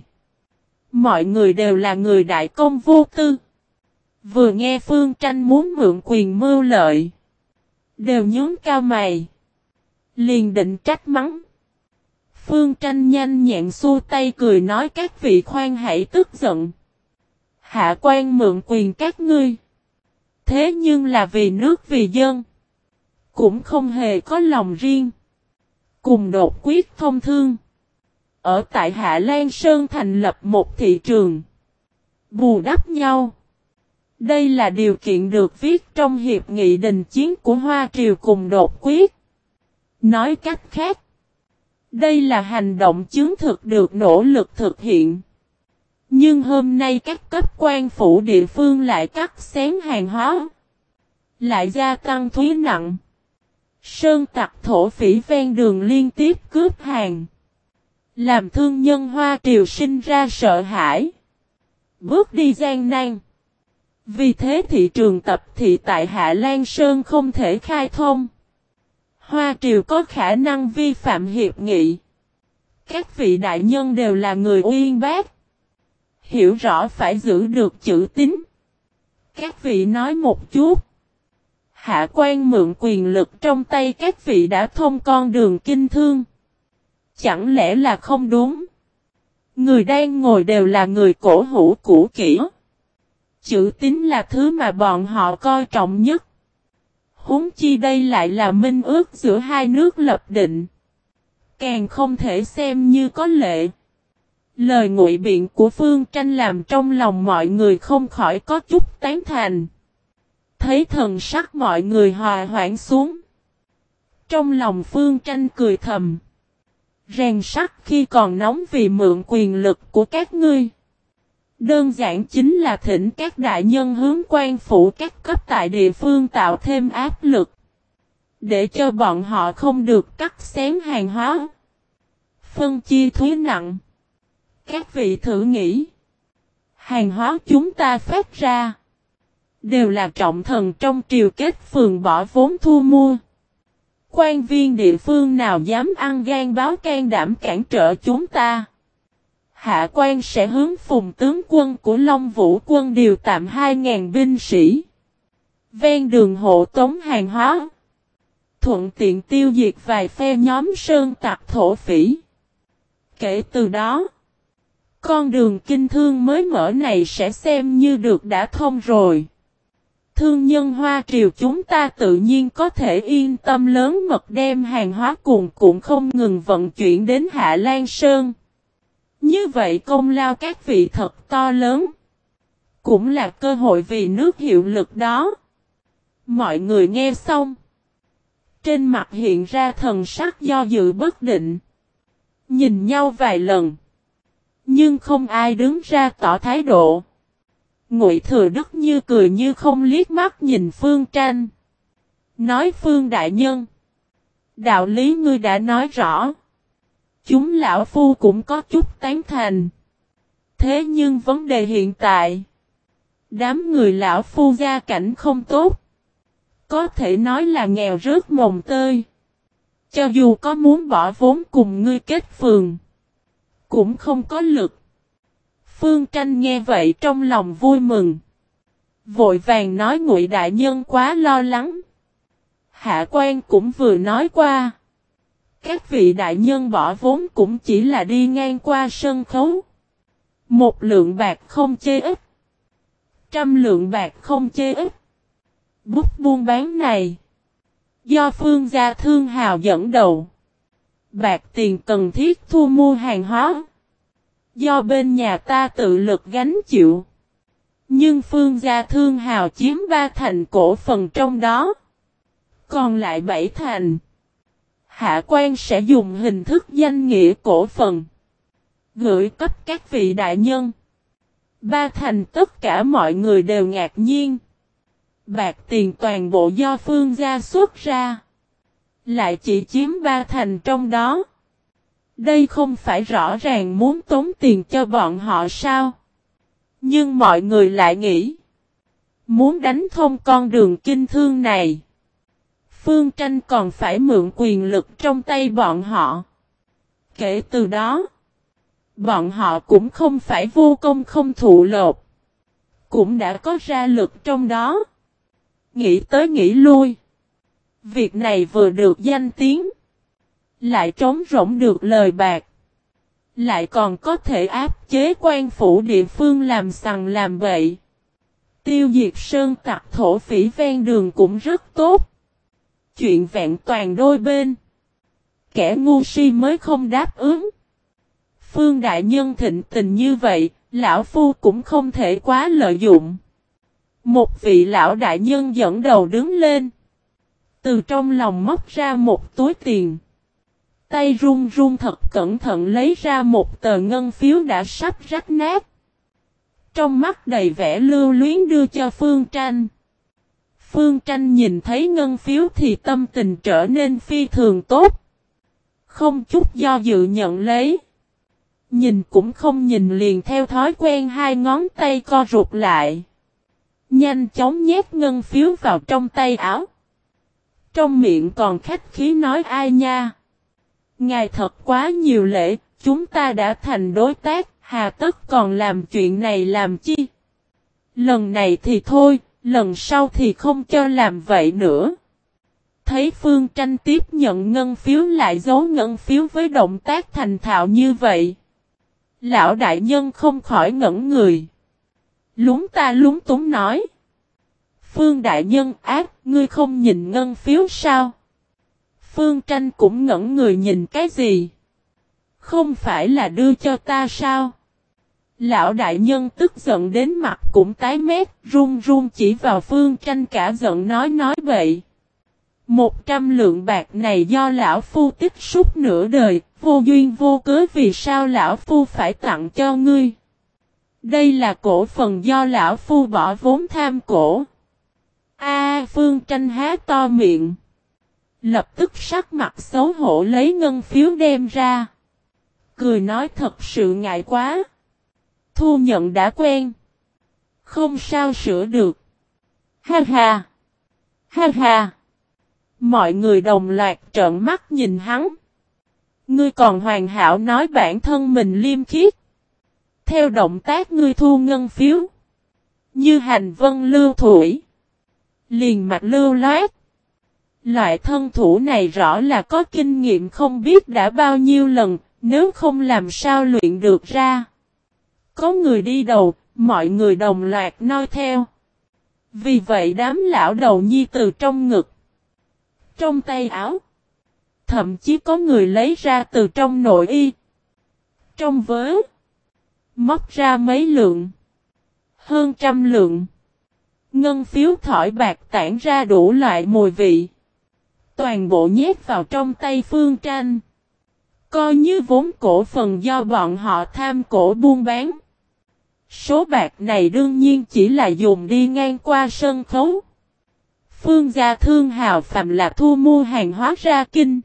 Mọi người đều là người đại công vô tư. Vừa nghe Phương Tranh muốn mượn quyền mưu lợi. Đều nhướng cao mày. Liền định trách mắng. Phương Tranh nhanh nhẹn xua tay cười nói các vị khoan hãy tức giận. Hạ Quan mượn quyền các ngươi. Thế nhưng là vì nước vì dân. cũng không hề có lòng riêng. Cùng đột quyết thông thương. Ở tại Hạ Lan Sơn thành lập một thị trường. Bù đắp nhau. Đây là điều kiện được viết trong hiệp nghị đình chiến của Hoa Triều cùng đột quyết. Nói cách khác. Đây là hành động chứng thực được nỗ lực thực hiện. Nhưng hôm nay các cấp quan phủ địa phương lại cắt xén hàng hóa. Lại gia tăng thuế nặng. Sơn tặc thổ phỉ ven đường liên tiếp cướp hàng. Làm thương nhân Hoa Triều sinh ra sợ hãi. Bước đi gian nan. Vì thế thị trường tập thị tại Hạ Lan Sơn không thể khai thông. Hoa Triều có khả năng vi phạm hiệp nghị. Các vị đại nhân đều là người uyên bác. Hiểu rõ phải giữ được chữ tín. Các vị nói một chút. Hạ quan mượn quyền lực trong tay các vị đã thông con đường kinh thương. Chẳng lẽ là không đúng? Người đang ngồi đều là người cổ hủ cũ kỹ. Chữ tín là thứ mà bọn họ coi trọng nhất. Huống chi đây lại là minh ước giữa hai nước lập định. Càng không thể xem như có lệ. Lời ngụy biện của Phương Tranh làm trong lòng mọi người không khỏi có chút tán thành. Thấy thần sắc mọi người hòa hoãn xuống. Trong lòng Phương Tranh cười thầm. Rèn sắt khi còn nóng vì mượn quyền lực của các ngươi. Đơn giản chính là thỉnh các đại nhân hướng quan phủ các cấp tại địa phương tạo thêm áp lực. Để cho bọn họ không được cắt xén hàng hóa. Phân chia thuế nặng. Các vị thử nghĩ. Hàng hóa chúng ta phát ra. Đều là trọng thần trong triều kết phường bỏ vốn thu mua. Quan viên địa phương nào dám ăn gan báo can đảm cản trở chúng ta. Hạ quan sẽ hướng phùng tướng quân của Long Vũ quân điều tạm 2.000 binh sĩ. Ven đường hộ tống hàng hóa. Thuận tiện tiêu diệt vài phe nhóm sơn tặc thổ phỉ. Kể từ đó, con đường kinh thương mới mở này sẽ xem như được đã thông rồi. Thương nhân Hoa Triều chúng ta tự nhiên có thể yên tâm lớn mật đem hàng hóa cuồn cuộn không ngừng vận chuyển đến Hạ Lan Sơn. Như vậy công lao các vị thật to lớn. Cũng là cơ hội vì nước hiệu lực đó. Mọi người nghe xong. Trên mặt hiện ra thần sắc do dự bất định. Nhìn nhau vài lần. Nhưng không ai đứng ra tỏ thái độ. Ngụy Thừa Đức như cười như không liếc mắt nhìn Phương Tranh. Nói Phương đại nhân. Đạo lý ngươi đã nói rõ. Chúng lão phu cũng có chút tán thành. Thế nhưng vấn đề hiện tại. Đám người lão phu gia cảnh không tốt. Có thể nói là nghèo rớt mồng tơi. Cho dù có muốn bỏ vốn cùng ngươi kết phường. Cũng không có lực. Phương Tranh nghe vậy trong lòng vui mừng. Vội vàng nói Ngụy đại nhân quá lo lắng. Hạ quan cũng vừa nói qua. Các vị đại nhân bỏ vốn cũng chỉ là đi ngang qua sân khấu. 1 lượng bạc không chê ít. 100 lượng bạc không chê ít. Bút buôn bán này. Do Phương gia thương hào dẫn đầu. Bạc tiền cần thiết thu mua hàng hóa. Do bên nhà ta tự lực gánh chịu. Nhưng Phương gia thương hào chiếm 3 thành cổ phần trong đó. Còn lại 7 thành. Hạ quan sẽ dùng hình thức danh nghĩa cổ phần. Gửi cấp các vị đại nhân. 3 thành tất cả mọi người đều ngạc nhiên. Bạc tiền toàn bộ do Phương gia xuất ra. Lại chỉ chiếm 3 thành trong đó. Đây không phải rõ ràng muốn tốn tiền cho bọn họ sao? Nhưng mọi người lại nghĩ. Muốn đánh thông con đường kinh thương này. Phương Tranh còn phải mượn quyền lực trong tay bọn họ. Kể từ đó. Bọn họ cũng không phải vô công không thụ lộc. Cũng đã có ra lực trong đó. Nghĩ tới nghĩ lui. Việc này vừa được danh tiếng. Lại trống rỗng được lời bạc. Lại còn có thể áp chế quan phủ địa phương làm sằng làm bậy. Tiêu diệt sơn tặc thổ phỉ ven đường cũng rất tốt. chuyện vẹn toàn đôi bên. Kẻ ngu si mới không đáp ứng. Phương đại nhân thịnh tình như vậy, lão phu cũng không thể quá lợi dụng. Một vị lão đại nhân dẫn đầu đứng lên. Từ trong lòng móc ra một túi tiền. Tay run run thật cẩn thận lấy ra một tờ ngân phiếu đã sắp rách nát. Trong mắt đầy vẻ lưu luyến đưa cho Phương Tranh. Phương Tranh nhìn thấy ngân phiếu thì tâm tình trở nên phi thường tốt. Không chút do dự nhận lấy. Nhìn cũng không nhìn liền theo thói quen hai ngón tay co rụt lại. Nhanh chóng nhét ngân phiếu vào trong tay áo. Trong miệng còn khách khí nói ai nha. Ngài thật quá nhiều lễ, chúng ta đã thành đối tác, hà tất còn làm chuyện này làm chi. Lần này thì thôi, lần sau thì không cho làm vậy nữa. Thấy Phương Tranh tiếp nhận ngân phiếu lại giấu ngân phiếu với động tác thành thạo như vậy. Lão đại nhân không khỏi ngẩn người. Lúng ta lúng túng nói. Phương đại nhân ác, ngươi không nhìn ngân phiếu sao? Phương Tranh cũng ngẩn người nhìn cái gì? Không phải là đưa cho ta sao? Lão đại nhân tức giận đến mặt cũng tái mét, run run chỉ vào Phương Tranh cả giận nói vậy. 100 lượng bạc này do lão phu tích xúc nửa đời, vô duyên vô cớ vì sao lão phu phải tặng cho ngươi? Đây là cổ phần do lão phu bỏ vốn tham cổ. Phương Tranh há to miệng. Lập tức sắc mặt xấu hổ lấy ngân phiếu đem ra. Cười nói thật sự ngại quá. Thu nhận đã quen. Không sao sửa được. Ha ha. Ha ha. Mọi người đồng loạt trợn mắt nhìn hắn. Ngươi còn hoàn hảo nói bản thân mình liêm khiết. Theo động tác ngươi thu ngân phiếu. Như hành vân lưu thủy. Liền mặt lưu loát. Loại thân thủ này rõ là có kinh nghiệm không biết đã bao nhiêu lần, nếu không làm sao luyện được ra. Có người đi đầu, mọi người đồng loạt noi theo. Vì vậy đám lão đầu nhi từ trong ngực, trong tay áo, thậm chí có người lấy ra từ trong nội y, trong vớ, móc ra mấy lượng, hơn 100 lượng. Ngân phiếu thỏi bạc tản ra đủ loại mùi vị. Toàn bộ nhét vào trong tay Phương Tranh. Coi như vốn cổ phần do bọn họ tham cổ buôn bán. Số bạc này đương nhiên chỉ là dùng đi ngang qua sân khấu. Phương gia thương hào phàm là thu mua hàng hóa ra kinh.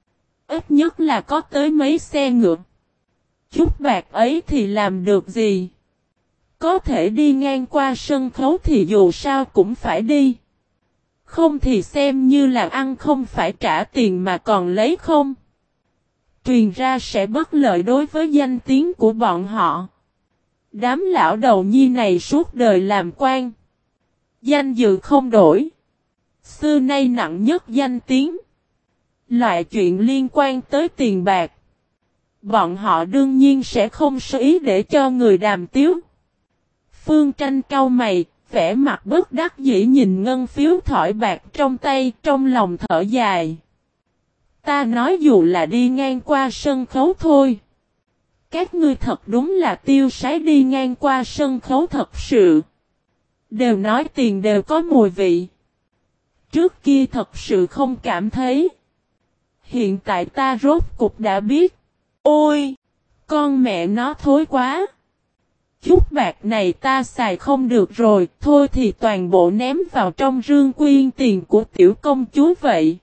Ít nhất là có tới mấy xe ngựa. Chút bạc ấy thì làm được gì? Có thể đi ngang qua sân khấu thì dù sao cũng phải đi. Không thì xem như là ăn không phải trả tiền mà còn lấy không. Truyền ra sẽ bất lợi đối với danh tiếng của bọn họ. Đám lão đầu nhi này suốt đời làm quan. Danh dự không đổi. Xưa nay nặng nhất danh tiếng. Loại chuyện liên quan tới tiền bạc. Bọn họ đương nhiên sẽ không sơ ý để cho người đàm tiếu. Phương Tranh cau mày, vẻ mặt bất đắc dĩ nhìn ngân phiếu thỏi bạc trong tay, trong lòng thở dài. Ta nói dù là đi ngang qua sân khấu thôi. Các ngươi thật đúng là tiêu sái đi ngang qua sân khấu thật sự. Đều nói tiền đều có mùi vị. Trước kia thật sự không cảm thấy. Hiện tại ta rốt cục đã biết. Ôi! Con mẹ nó thối quá! Chút bạc này ta xài không được rồi, thôi thì toàn bộ ném vào trong rương quyên tiền của tiểu công chúa vậy.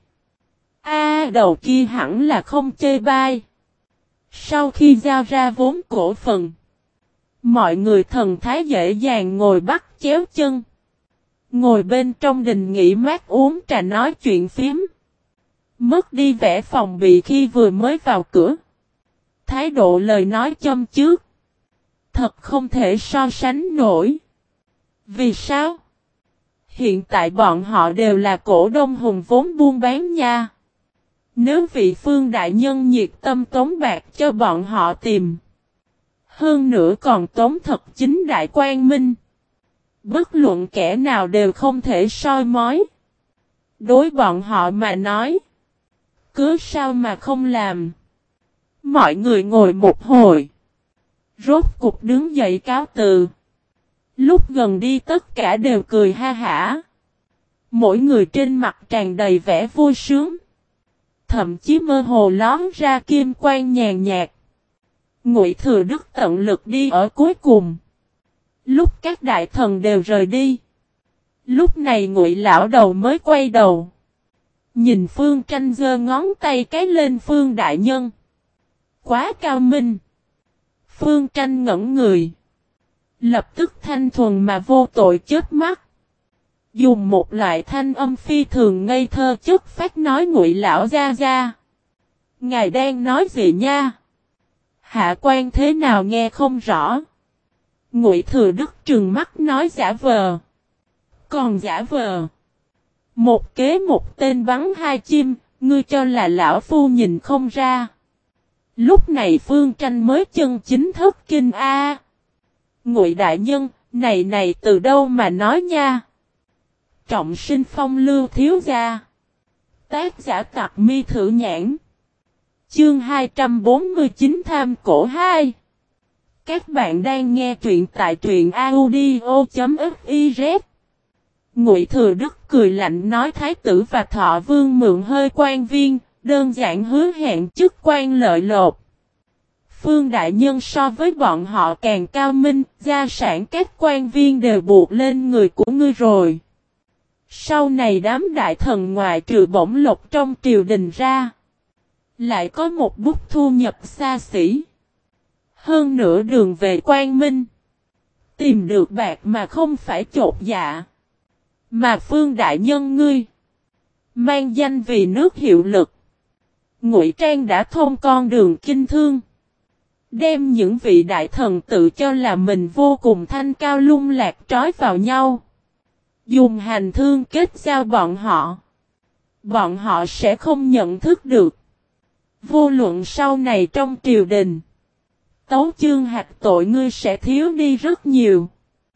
Đầu kia hẳn là không chê bai. Sau khi giao ra vốn cổ phần, mọi người thần thái dễ dàng ngồi bắt chéo chân. Ngồi bên trong đình nghỉ mát uống trà nói chuyện phím. Mất đi vẻ phòng bị khi vừa mới vào cửa. Thái độ lời nói châm chước. Thật không thể so sánh nổi. Vì sao? Hiện tại bọn họ đều là cổ đông hùng vốn buôn bán nha. Nếu vị Phương đại nhân nhiệt tâm tống bạc cho bọn họ tìm. Hơn nữa còn tống thật chính đại quang minh. Bất luận kẻ nào đều không thể soi mói. Đối bọn họ mà nói. Cứ sao mà không làm. Mọi người ngồi một hồi. Rốt cục đứng dậy cáo từ. Lúc gần đi tất cả đều cười ha hả. Mỗi người trên mặt tràn đầy vẻ vui sướng. Thậm chí mơ hồ lón ra kim quang nhàn nhạt. Ngụy Thừa Đức tận lực đi ở cuối cùng. Lúc các đại thần đều rời đi. Lúc này Ngụy lão đầu mới quay đầu. Nhìn Phương Tranh giơ ngón tay cái lên Phương đại nhân. Quá cao minh. Phương Tranh ngẩn người. Lập tức thanh thuần mà vô tội chớp mắt. Dùng một loại thanh âm phi thường ngây thơ chất phát nói Ngụy lão gia gia. Ngài đang nói gì nha? Hạ quan thế nào nghe không rõ. Ngụy Thừa Đức trừng mắt nói giả vờ. Còn giả vờ. Một kế một tên bắn hai chim, ngươi cho là lão phu nhìn không ra. Lúc này Phương Tranh mới chân chính thất kinh a. Ngụy đại nhân, này từ đâu mà nói nha? Trọng sinh phong lưu thiếu gia. Tác giả Tặc Mi Thử Nhãn. Chương 249 Tham Cổ 2. Các bạn đang nghe truyện tại truyện audio.fiz. Ngụy Thừa Đức cười lạnh nói Thái tử và Thọ Vương mượn hơi quan viên, đơn giản hứa hẹn chức quan lợi lộc. Phương đại nhân so với bọn họ càng cao minh, gia sản các quan viên đều buộc lên người của ngươi rồi. Sau này đám đại thần ngoại trừ bổng lộc trong triều đình ra, lại có một bút thu nhập xa xỉ. Hơn nữa đường về quang minh. Tìm được bạc mà không phải chột dạ. Mà Phương đại nhân ngươi mang danh vì nước hiệu lực. Ngụy Trang đã thông con đường kinh thương. Đem những vị đại thần tự cho là mình vô cùng thanh cao lung lạc trói vào nhau. Dùng hành thương kết giao bọn họ. Bọn họ sẽ không nhận thức được. Vô luận sau này trong triều đình. Tấu chương hạch tội ngươi sẽ thiếu đi rất nhiều.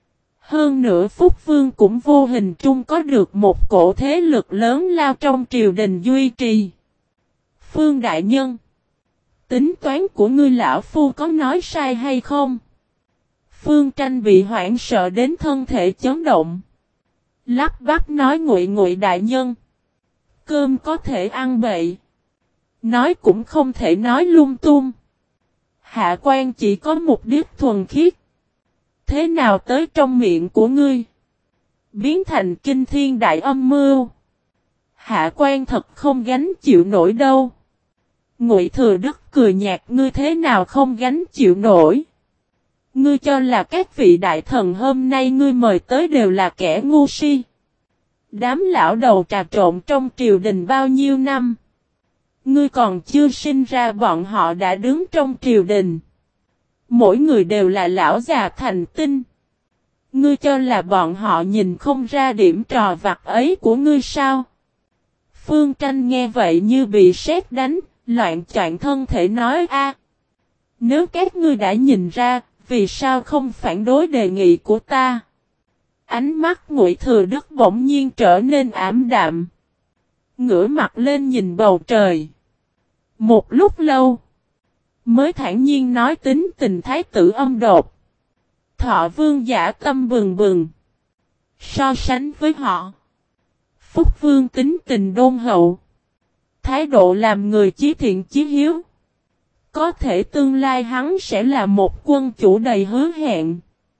Hơn nữa Phúc Vương cũng vô hình trung có được một cổ thế lực lớn lao trong triều đình duy trì. Phương đại nhân. Tính toán của ngươi lão phu có nói sai hay không? Phương Tranh bị hoảng sợ đến thân thể chấn động. Lắp bắp nói Ngụy đại nhân. Cơm có thể ăn bậy. Nói cũng không thể nói lung tung. Hạ quan chỉ có mục đích thuần khiết. Thế nào tới trong miệng của ngươi? Biến thành kinh thiên đại âm mưu. Hạ quan thật không gánh chịu nổi đâu. Ngụy Thừa Đức cười nhạt ngươi thế nào không gánh chịu nổi. Ngươi cho là các vị đại thần hôm nay ngươi mời tới đều là kẻ ngu si. Đám lão đầu trà trộn trong triều đình bao nhiêu năm. Ngươi còn chưa sinh ra bọn họ đã đứng trong triều đình. Mỗi người đều là lão già thành tinh. Ngươi cho là bọn họ nhìn không ra điểm trò vặt ấy của ngươi sao? Phương Tranh nghe vậy như bị sét đánh, loạn choạng thân thể nói a. Nếu các ngươi đã nhìn ra, vì sao không phản đối đề nghị của ta? Ánh mắt Ngụy Thừa Đức bỗng nhiên trở nên ảm đạm. Ngửa mặt lên nhìn bầu trời. Một lúc lâu, mới thản nhiên nói tính tình thái tử âm đột. Thọ Vương giả tâm bừng bừng. So sánh với họ, Phúc Vương tính tình đôn hậu. Thái độ làm người chí thiện chí hiếu. Có thể tương lai hắn sẽ là một quân chủ đầy hứa hẹn.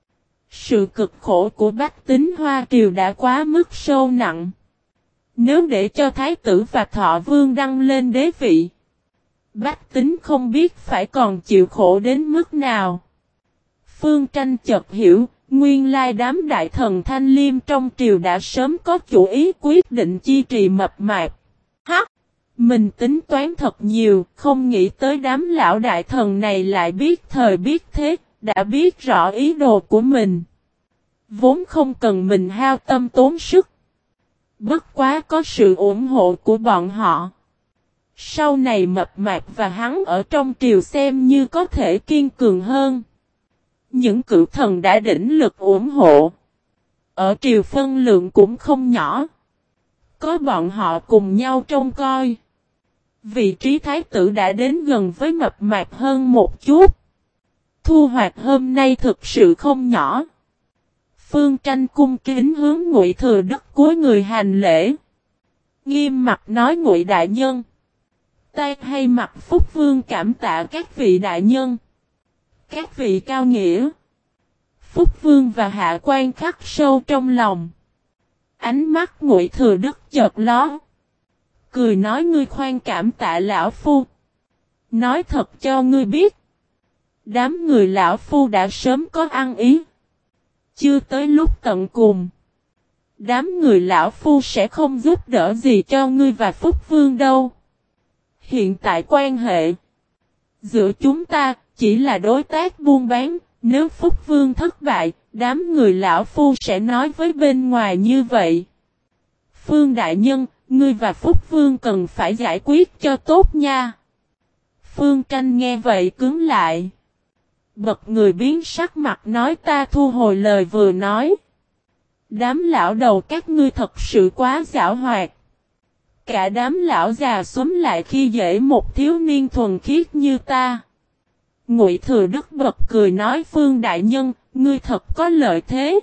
Sự cực khổ của bách tính Hoa Triều đã quá mức sâu nặng. Nếu để cho Thái tử và Thọ Vương đăng lên đế vị, bách tính không biết phải còn chịu khổ đến mức nào. Phương Tranh chợt hiểu, nguyên lai đám đại thần Thanh Liêm trong triều đã sớm có chủ ý quyết định chi trì mập mạp. Hắc! Mình tính toán thật nhiều, không nghĩ tới đám lão đại thần này lại biết thời biết thế, đã biết rõ ý đồ của mình. Vốn không cần mình hao tâm tốn sức. Bất quá có sự ủng hộ của bọn họ. Sau này mập mạp và hắn ở trong triều xem như có thể kiên cường hơn. Những cựu thần đã đỉnh lực ủng hộ. Ở triều phân lượng cũng không nhỏ. Có bọn họ cùng nhau trông coi. Vị trí thái tử đã đến gần với mập mạp hơn một chút. Thu hoạch hôm nay thực sự không nhỏ. Phương Tranh cung kính hướng Ngụy Thừa Đức cúi người hành lễ. Nghiêm mặt nói: Ngụy đại nhân. Ta hay mặt Phúc Vương cảm tạ các vị đại nhân. Các vị cao nghĩa. Phúc Vương và Hạ Quan khắc sâu trong lòng. Ánh mắt Ngụy Thừa Đức chợt lóe. Cười nói: ngươi khoan cảm tạ lão phu. Nói thật cho ngươi biết. Đám người lão phu đã sớm có ăn ý. Chưa tới lúc tận cùng. Đám người lão phu sẽ không giúp đỡ gì cho ngươi và Phúc Vương đâu. Hiện tại quan hệ giữa chúng ta chỉ là đối tác buôn bán. Nếu Phúc Vương thất bại, đám người lão phu sẽ nói với bên ngoài như vậy. Phương đại nhân, ngươi và Phúc Vương cần phải giải quyết cho tốt nha. Phương Tranh nghe vậy cứng lại. Bật người biến sắc mặt nói: ta thu hồi lời vừa nói. Đám lão đầu các ngươi thật sự quá giảo hoạt. Cả đám lão già xúm lại khi dễ một thiếu niên thuần khiết như ta. Ngụy Thừa Đức bật cười nói: Phương đại nhân, ngươi thật có lợi thế.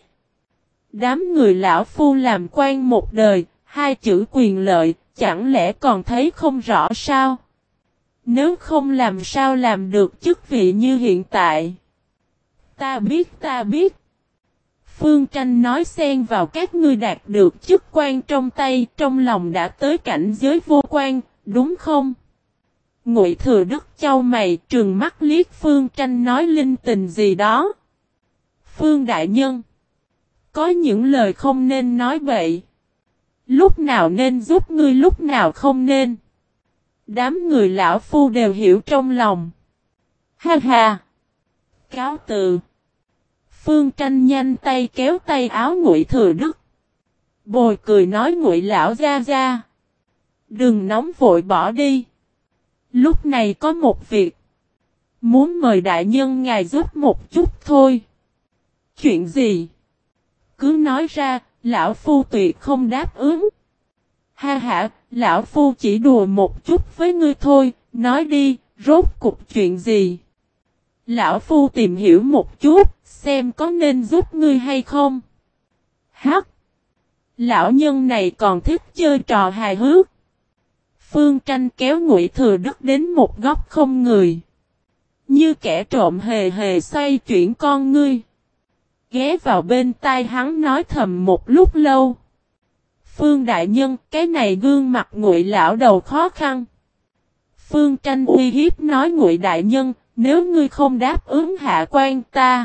Đám người lão phu làm quan một đời, hai chữ quyền lợi, chẳng lẽ còn thấy không rõ sao? Nếu không làm sao làm được chức vị như hiện tại? Ta biết. Phương Tranh nói: xen vào các ngươi đạt được chức quan trong tay, trong lòng đã tới cảnh giới vô quan, đúng không? Ngụy Thừa Đức chau mày, trừng mắt liếc Phương Tranh nói linh tình gì đó. Phương đại nhân, có những lời không nên nói bậy. Lúc nào nên giúp ngươi, lúc nào không nên. Đám người lão phu đều hiểu trong lòng. Ha ha. Cáo từ. Phương Tranh nhanh tay kéo tay áo Ngụy Thừa Đức. Bồi cười nói: Ngụy lão gia gia, đừng nóng vội bỏ đi. Lúc này có một việc. Muốn mời đại nhân ngài giúp một chút thôi. Chuyện gì? Cứ nói ra, lão phu tuyệt không đáp ứng. Ha ha, lão phu chỉ đùa một chút với ngươi thôi, nói đi, rốt cục chuyện gì? Lão phu tìm hiểu một chút, xem có nên giúp ngươi hay không. Hắc! Lão nhân này còn thích chơi trò hài hước. Phương Tranh kéo Ngụy Thừa Đức đến một góc không người. Như kẻ trộm hề hề xoay chuyển con ngươi. Ghé vào bên tai hắn nói thầm một lúc lâu. Phương đại nhân, cái này gương mặt Ngụy lão đầu khó khăn. Phương Tranh uy hiếp nói: Ngụy đại nhân, nếu ngươi không đáp ứng hạ quan ta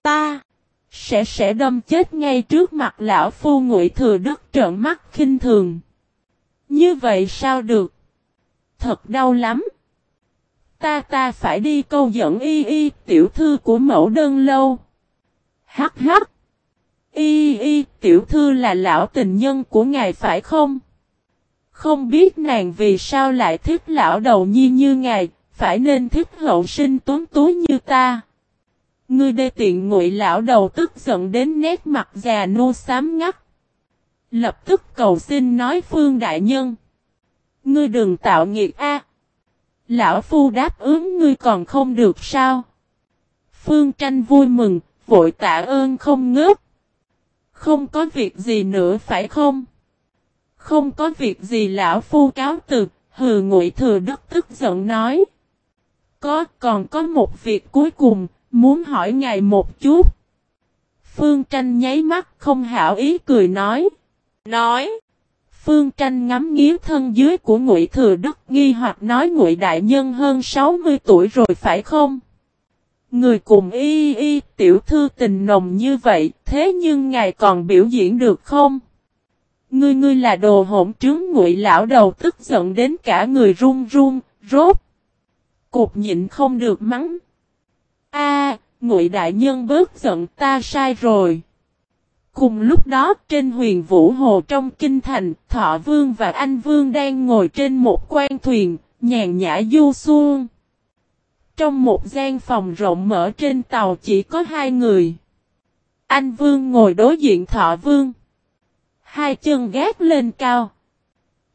sẽ đâm chết ngay trước mặt lão phu. Ngụy Thừa Đức trợn mắt khinh thường. Như vậy sao được? Thật đau lắm. Ta phải đi câu dẫn y tiểu thư của Mẫu Đơn lâu. Hắc hắc. Y tiểu thư là lão tình nhân của ngài phải không? Không biết nàng vì sao lại thích lão đầu nhi như ngài, phải nên thích hậu sinh tuấn tú như ta. Ngươi đê tiện. Ngụy lão đầu tức giận đến nét mặt già nua xám ngắt. Lập tức cầu xin nói: Phương đại nhân, ngươi đừng tạo nghiệt a. Lão phu đáp ứng ngươi còn không được sao? Phương Tranh vui mừng, vội tạ ơn không ngớt. Không có việc gì nữa phải không? Không có việc gì. Lão phu cáo từ. Hừ. Ngụy Thừa Đức tức giận nói: còn có một việc cuối cùng, muốn hỏi ngài một chút. Phương Tranh nháy mắt không hảo ý cười nói. Phương Tranh ngắm nghía thân dưới của Ngụy Thừa Đức nghi hoặc nói: Ngụy đại nhân hơn 60 tuổi rồi phải không? Người cùng y tiểu thư tình nồng như vậy, thế nhưng ngài còn biểu diễn được không? Ngươi là đồ hỗn trướng. Ngụy lão đầu tức giận đến cả người run run, rốt cục nhịn không được mắng. Ngụy đại nhân bớt giận, ta sai rồi. Cùng lúc đó trên Huyền Vũ Hồ trong kinh thành, Thọ Vương và Anh Vương đang ngồi trên một quan thuyền, nhàn nhã du xuông. Trong một gian phòng rộng mở trên tàu chỉ có hai người. Anh Vương ngồi đối diện Thọ Vương. Hai chân gác lên cao.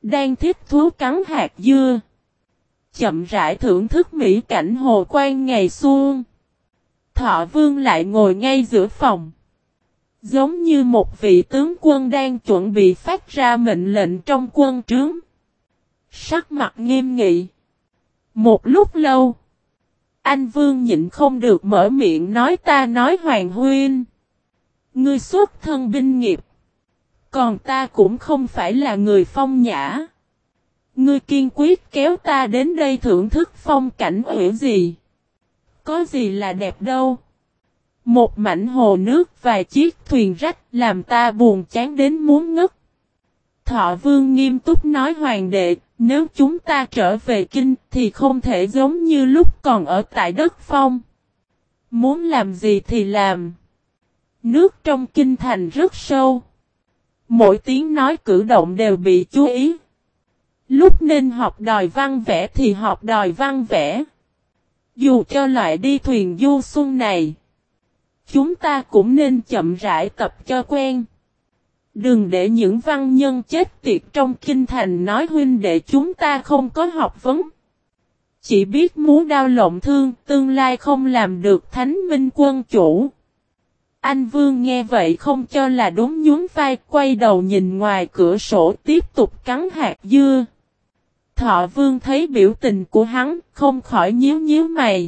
Đang thích thú cắn hạt dưa. Chậm rãi thưởng thức mỹ cảnh hồ quang ngày xuân. Thọ Vương lại ngồi ngay giữa phòng. Giống như một vị tướng quân đang chuẩn bị phát ra mệnh lệnh trong quân trướng. Sắc mặt nghiêm nghị. Một lúc lâu. Anh Vương nhịn không được mở miệng nói ta nói Hoàng Huynh. Ngươi xuất thân binh nghiệp. Còn ta cũng không phải là người phong nhã. Ngươi kiên quyết kéo ta đến đây thưởng thức phong cảnh ủy gì. Có gì là đẹp đâu. Một mảnh hồ nước vài chiếc thuyền rách làm ta buồn chán đến muốn ngất. Thọ Vương nghiêm túc nói hoàng đệ, nếu chúng ta trở về kinh thì không thể giống như lúc còn ở tại đất phong. Muốn làm gì thì làm. Nước trong kinh thành rất sâu. Mỗi tiếng nói cử động đều bị chú ý. Lúc nên học đòi văn vẽ thì học đòi văn vẽ. Dù cho loại đi thuyền du xuân này, chúng ta cũng nên chậm rãi tập cho quen. Đừng để những văn nhân chết tiệt trong kinh thành nói huynh đệ chúng ta không có học vấn. Chỉ biết múa đao lộng thương, tương lai không làm được thánh minh quân chủ. Anh Vương nghe vậy không cho là đúng nhún vai, quay đầu nhìn ngoài cửa sổ tiếp tục cắn hạt dưa. Thọ Vương thấy biểu tình của hắn, không khỏi nhíu nhíu mày.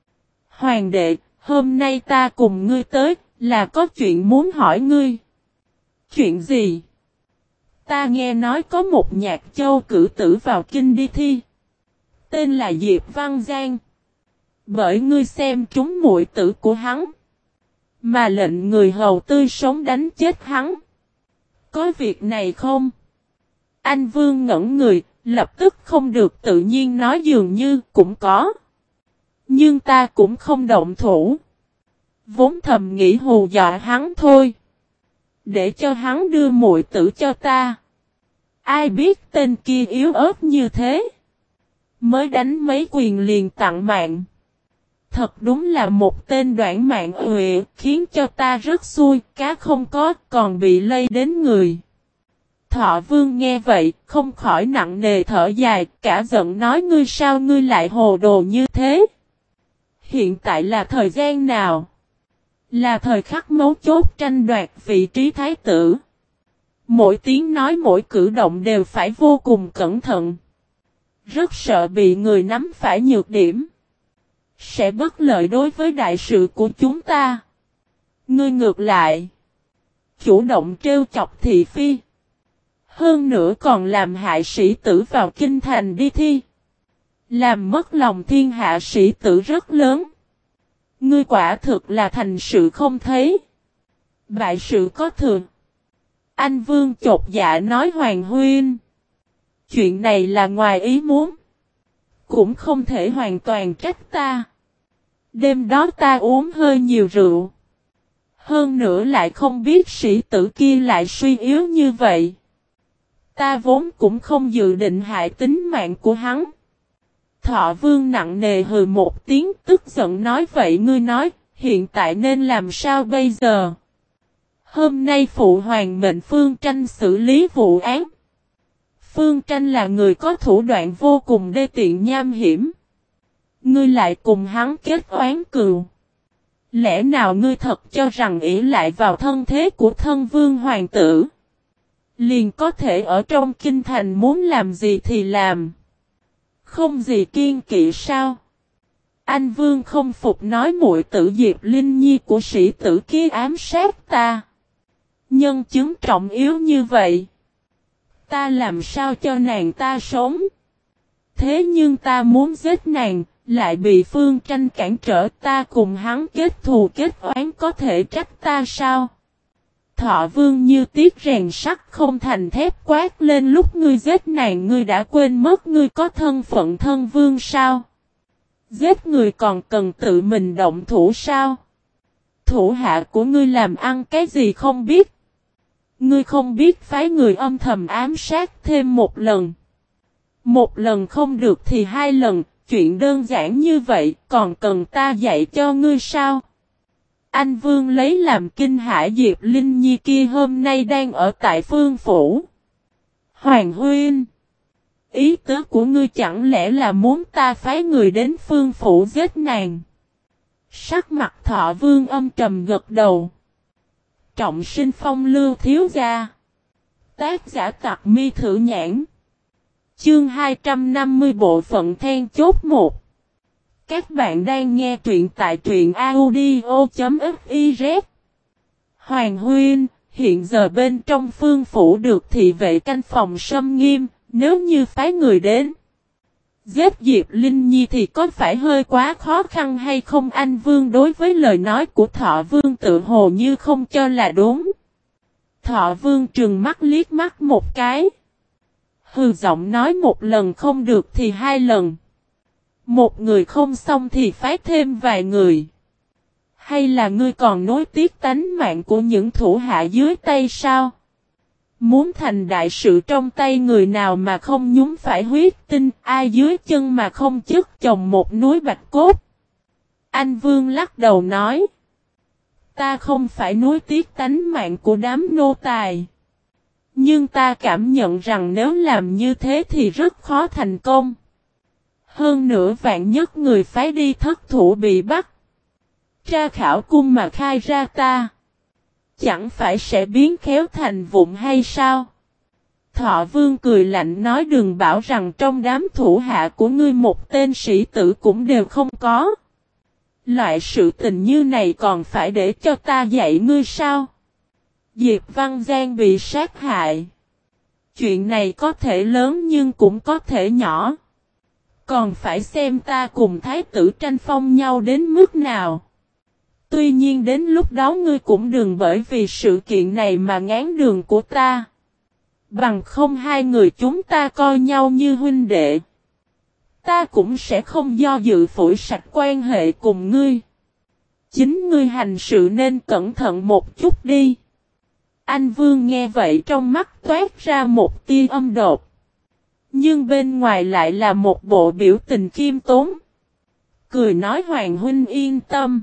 Hoàng đệ, hôm nay ta cùng ngươi tới, là có chuyện muốn hỏi ngươi. Chuyện gì? Ta nghe nói có một nhạc châu cử tử vào kinh đi thi. Tên là Diệp Văn Giang. Bởi ngươi xem trúng muội tử của hắn. Mà lệnh người hầu tươi sống đánh chết hắn. Có việc này không? Anh Vương ngẩn người, lập tức không được tự nhiên nói dường như cũng có. Nhưng ta cũng không động thủ. Vốn thầm nghĩ hù dọa hắn thôi. Để cho hắn đưa muội tử cho ta. Ai biết tên kia yếu ớt như thế. Mới đánh mấy quyền liền tặng mạng. Thật đúng là một tên đoạn mạng huệ, khiến cho ta rất xui, cá không có, còn bị lây đến người. Thọ Vương nghe vậy, không khỏi nặng nề thở dài, cả giận nói ngươi sao ngươi lại hồ đồ như thế. Hiện tại là thời gian nào? Là thời khắc mấu chốt tranh đoạt vị trí thái tử. Mỗi tiếng nói mỗi cử động đều phải vô cùng cẩn thận. Rất sợ bị người nắm phải nhược điểm. Sẽ bất lợi đối với đại sự của chúng ta. Ngươi ngược lại. Chủ động trêu chọc thị phi. Hơn nữa còn làm hại sĩ tử vào kinh thành đi thi. Làm mất lòng thiên hạ sĩ tử rất lớn. Ngươi quả thực là thành sự không thấy. Bại sự có thường. Anh Vương chột dạ nói Hoàng Huynh. Chuyện này là ngoài ý muốn. Cũng không thể hoàn toàn trách ta. Đêm đó ta uống hơi nhiều rượu. Hơn nữa lại không biết sĩ tử kia lại suy yếu như vậy. Ta vốn cũng không dự định hại tính mạng của hắn. Thọ Vương nặng nề hừ một tiếng tức giận nói vậy ngươi nói, hiện tại nên làm sao bây giờ? Hôm nay phụ hoàng mệnh Phương Tranh xử lý vụ án. Phương Tranh là người có thủ đoạn vô cùng đê tiện nham hiểm. Ngươi lại cùng hắn kết oán cừu. Lẽ nào ngươi thật cho rằng ỷ lại vào thân thế của thân vương hoàng tử liền có thể ở trong kinh thành muốn làm gì thì làm. Không gì kiên kỵ sao? Anh Vương không phục nói muội tử Diệp Linh Nhi của sĩ tử kia ám sát ta. Nhân chứng trọng yếu như vậy. Ta làm sao cho nàng ta sống? Thế nhưng ta muốn giết nàng, lại bị Phương Tranh cản trở ta cùng hắn kết thù kết oán có thể trách ta sao? Thọ Vương như tiếc rèn sắt không thành thép quát lên lúc ngươi giết nàng ngươi đã quên mất ngươi có thân phận thân vương sao? Giết người còn cần tự mình động thủ sao? Thủ hạ của ngươi làm ăn cái gì không biết? Ngươi không biết phái người âm thầm ám sát thêm một lần. Một lần không được thì hai lần, chuyện đơn giản như vậy còn cần ta dạy cho ngươi sao? Anh Vương lấy làm kinh hãi Diệp Linh Nhi kia hôm nay đang ở tại Phương Phủ. Hoàng Huynh, Ý tứ của ngươi chẳng lẽ là muốn ta phái người đến Phương phủ giết nàng? Sắc mặt Thọ Vương âm trầm gật đầu. Trọng sinh phong lưu thiếu gia. Tác giả Tặc Mi Thử Nhãn. Chương 250 bộ phận then chốt 1. Các bạn đang nghe truyện tại truyện audio.fiz. Hoàng huynh, hiện giờ bên trong Phương phủ được thị vệ canh phòng xâm nghiêm, nếu như phái người đến giết Diệp Linh Nhi thì có phải hơi quá khó khăn hay không? Anh Vương đối với lời nói của Thọ Vương tự hồ như không cho là đúng. Thọ Vương trừng mắt liếc mắt một cái. Hừ giọng nói một lần không được thì hai lần. Một người không xong thì phái thêm vài người. Hay là ngươi còn nối tiếc tánh mạng của những thủ hạ dưới tay sao? Muốn thành đại sự trong tay người nào mà không nhúng phải huyết tinh, ai dưới chân mà không chất chồng một núi bạch cốt. Anh Vương lắc đầu nói. Ta không phải nuối tiếc tánh mạng của đám nô tài. Nhưng ta cảm nhận rằng nếu làm như thế thì rất khó thành công. Hơn nữa vạn nhất người phái đi thất thủ bị bắt. Tra khảo cung mà khai ra ta. Chẳng phải sẽ biến khéo thành vụn hay sao? Thọ Vương cười lạnh nói đừng bảo rằng trong đám thủ hạ của ngươi một tên sĩ tử cũng đều không có. Loại sự tình như này còn phải để cho ta dạy ngươi sao? Diệp Văn Giang bị sát hại. Chuyện này có thể lớn nhưng cũng có thể nhỏ. Còn phải xem ta cùng thái tử tranh phong nhau đến mức nào. Tuy nhiên đến lúc đó ngươi cũng đừng bởi vì sự kiện này mà ngán đường của ta. Bằng không hai người chúng ta coi nhau như huynh đệ. Ta cũng sẽ không do dự phủi sạch quan hệ cùng ngươi. Chính ngươi hành sự nên cẩn thận một chút đi. Anh Vương nghe vậy trong mắt toát ra một tia âm đột. Nhưng bên ngoài lại là một bộ biểu tình khiêm tốn. Cười nói Hoàng huynh yên tâm.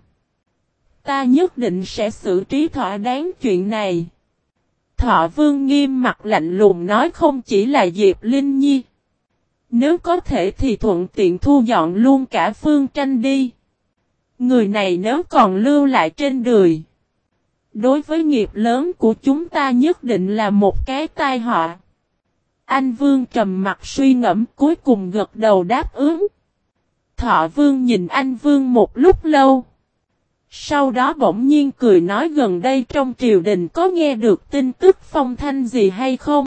Ta nhất định sẽ xử trí thỏa đáng chuyện này. Thọ Vương nghiêm mặt lạnh lùng nói không chỉ là Diệp Linh Nhi. Nếu có thể thì thuận tiện thu dọn luôn cả Phương Tranh đi. Người này nếu còn lưu lại trên đời. Đối với nghiệp lớn của chúng ta nhất định là một cái tai họa. Anh Vương trầm mặt suy ngẫm cuối cùng gật đầu đáp ứng. Thọ Vương nhìn anh Vương một lúc lâu. Sau đó bỗng nhiên cười nói gần đây trong triều đình có nghe được tin tức phong thanh gì hay không?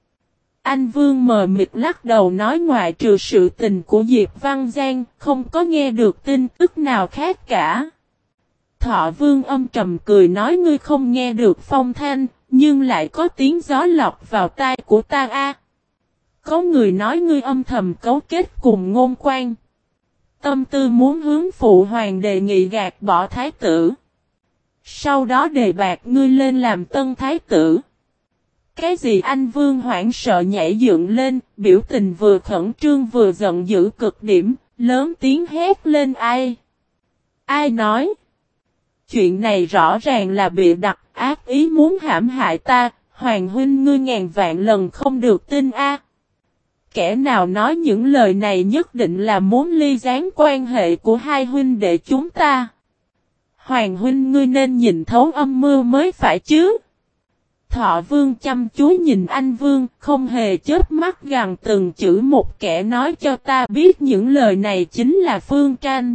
Anh Vương mờ mịt lắc đầu nói ngoại trừ sự tình của Diệp Văn Giang không có nghe được tin tức nào khác cả. Thọ Vương âm trầm cười nói ngươi không nghe được phong thanh nhưng lại có tiếng gió lọt vào tai của ta a. Có người nói ngươi âm thầm cấu kết cùng Ngôn Quan. Tâm tư muốn hướng phụ hoàng đề nghị gạt bỏ thái tử. Sau đó đề bạt ngươi lên làm tân thái tử. Cái gì? Anh Vương hoảng sợ nhảy dựng lên, biểu tình vừa khẩn trương vừa giận dữ cực điểm, lớn tiếng hét lên ai? Ai nói? Chuyện này rõ ràng là bịa đặt, ác ý muốn hãm hại ta, Hoàng huynh ngươi ngàn vạn lần không được tin a. Kẻ nào nói những lời này nhất định là muốn ly gián quan hệ của hai huynh đệ chúng ta. Hoàng huynh ngươi nên nhìn thấu âm mưu mới phải chứ. Thọ Vương chăm chú nhìn anh Vương, không hề chớp mắt gằn từng chữ một kẻ nói cho ta biết những lời này chính là Phương Tranh.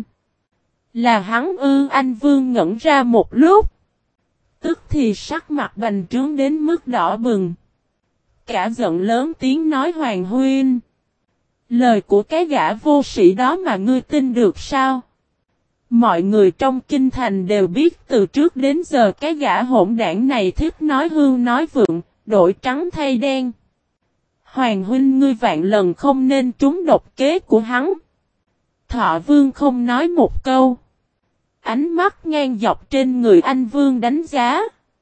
Là hắn ư? Anh Vương ngẩn ra một lúc. Tức thì sắc mặt bành trướng đến mức đỏ bừng. Cả giận lớn tiếng nói Hoàng huynh. Lời của cái gã vô sĩ đó mà ngươi tin được sao? Mọi người trong kinh thành đều biết từ trước đến giờ cái gã hỗn đảng này thích nói hưu nói vượng, đổi trắng thay đen. Hoàng huynh ngươi vạn lần không nên trúng độc kế của hắn. Thọ Vương không nói một câu. Ánh mắt ngang dọc trên người anh Vương đánh giá.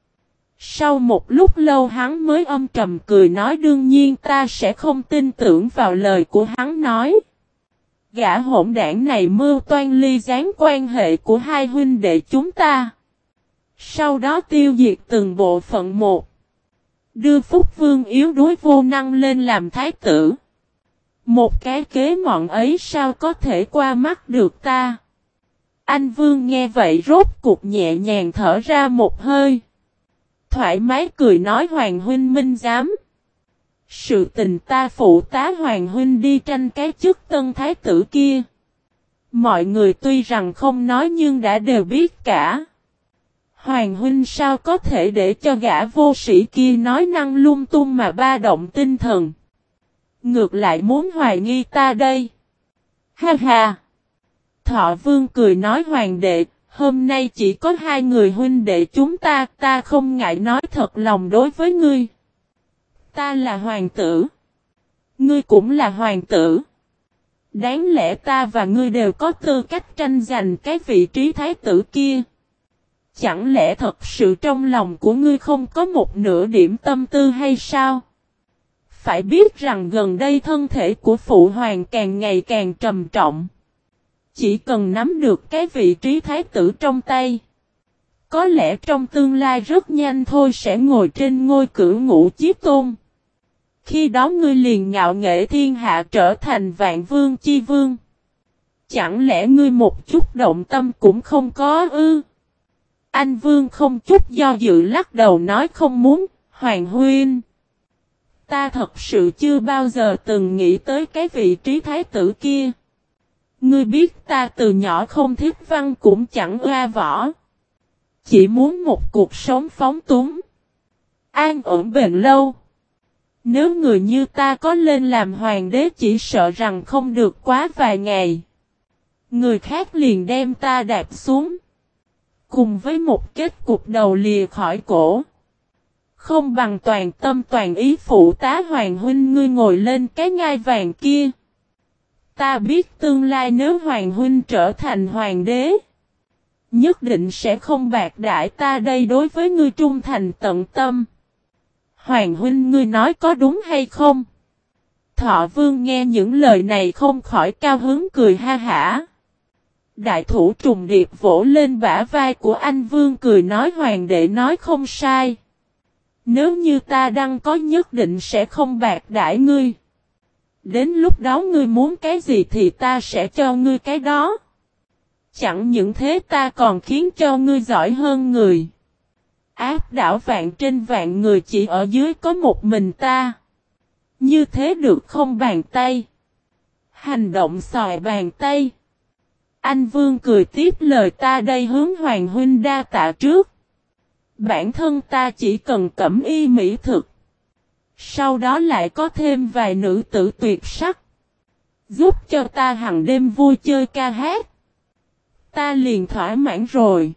Sau một lúc lâu hắn mới âm trầm cười nói đương nhiên ta sẽ không tin tưởng vào lời của hắn nói. Gã hỗn đảng này mưu toan ly gián quan hệ của hai huynh đệ chúng ta. Sau đó tiêu diệt từng bộ phận một. Đưa Phúc Vương yếu đuối vô năng lên làm thái tử. Một cái kế mọn ấy sao có thể qua mắt được ta? Anh Vương nghe vậy rốt cuộc nhẹ nhàng thở ra một hơi. Thoải mái cười nói Hoàng huynh minh dám. Sự tình ta phụ tá Hoàng huynh đi tranh cái chức tân thái tử kia. Mọi người tuy rằng không nói nhưng đã đều biết cả. Hoàng huynh sao có thể để cho gã vô sĩ kia nói năng lung tung mà ba động tinh thần. Ngược lại muốn hoài nghi ta đây. Ha ha. Thọ Vương cười nói hoàng đệ, hôm nay chỉ có hai người huynh đệ chúng ta không ngại nói thật lòng đối với ngươi. Ta là hoàng tử. Ngươi cũng là hoàng tử. Đáng lẽ ta và ngươi đều có tư cách tranh giành cái vị trí thái tử kia. Chẳng lẽ thật sự trong lòng của ngươi không có một nửa điểm tâm tư hay sao? Phải biết rằng gần đây thân thể của phụ hoàng càng ngày càng trầm trọng. Chỉ cần nắm được cái vị trí thái tử trong tay. Có lẽ trong tương lai rất nhanh thôi sẽ ngồi trên ngôi cửu ngũ chí tôn. Khi đó ngươi liền ngạo nghễ thiên hạ trở thành vạn vương chi vương. Chẳng lẽ ngươi một chút động tâm cũng không có ư? Anh Vương không chút do dự lắc đầu nói không muốn, Hoàng huynh. Ta thật sự chưa bao giờ từng nghĩ tới cái vị trí thái tử kia. Ngươi biết ta từ nhỏ không thích văn cũng chẳng oa võ. Chỉ muốn một cuộc sống phóng túng. An ổn bền lâu. Nếu người như ta có lên làm hoàng đế chỉ sợ rằng không được quá vài ngày. Người khác liền đem ta đạp xuống. Cùng với một kết cục đầu lìa khỏi cổ. Không bằng toàn tâm toàn ý phụ tá hoàng huynh ngươi ngồi lên cái ngai vàng kia. Ta biết tương lai nếu hoàng huynh trở thành hoàng đế. Nhất định sẽ không bạc đãi ta đây đối với ngươi trung thành tận tâm. Hoàng huynh ngươi nói có đúng hay không? Thọ Vương nghe những lời này không khỏi cao hứng cười ha hả. Đại thủ trùng điệp vỗ lên bả vai của anh Vương cười nói hoàng đệ nói không sai. Nếu như ta đăng có nhất định sẽ không bạc đãi ngươi. Đến lúc đó ngươi muốn cái gì thì ta sẽ cho ngươi cái đó. Chẳng những thế ta còn khiến cho ngươi giỏi hơn người. Áp đảo vạn trên vạn người chỉ ở dưới có một mình ta. Như thế được không bàn tay? Hành động xòe bàn tay. Anh Vương cười tiếp lời ta đây hướng Hoàng huynh đa tạ trước. Bản thân ta chỉ cần cẩm y mỹ thực. Sau đó lại có thêm vài nữ tử tuyệt sắc. Giúp cho ta hằng đêm vui chơi ca hát. Ta liền thỏa mãn rồi.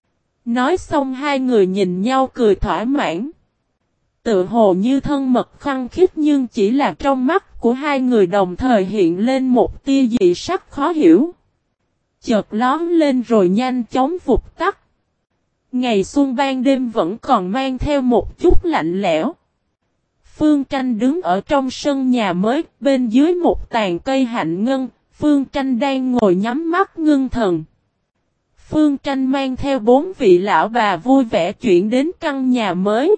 Nói xong hai người nhìn nhau cười thỏa mãn. Tự hồ như thân mật khăng khít nhưng chỉ là trong mắt của hai người đồng thời hiện lên một tia dị sắc khó hiểu. Chợt lóm lên rồi nhanh chóng vụt tắt. Ngày xuân ban đêm vẫn còn mang theo một chút lạnh lẽo. Phương Tranh đứng ở trong sân nhà mới, bên dưới một tàn cây hạnh ngân, Phương Tranh đang ngồi nhắm mắt ngưng thần. Phương Tranh mang theo 4 vị lão bà vui vẻ chuyển đến căn nhà mới.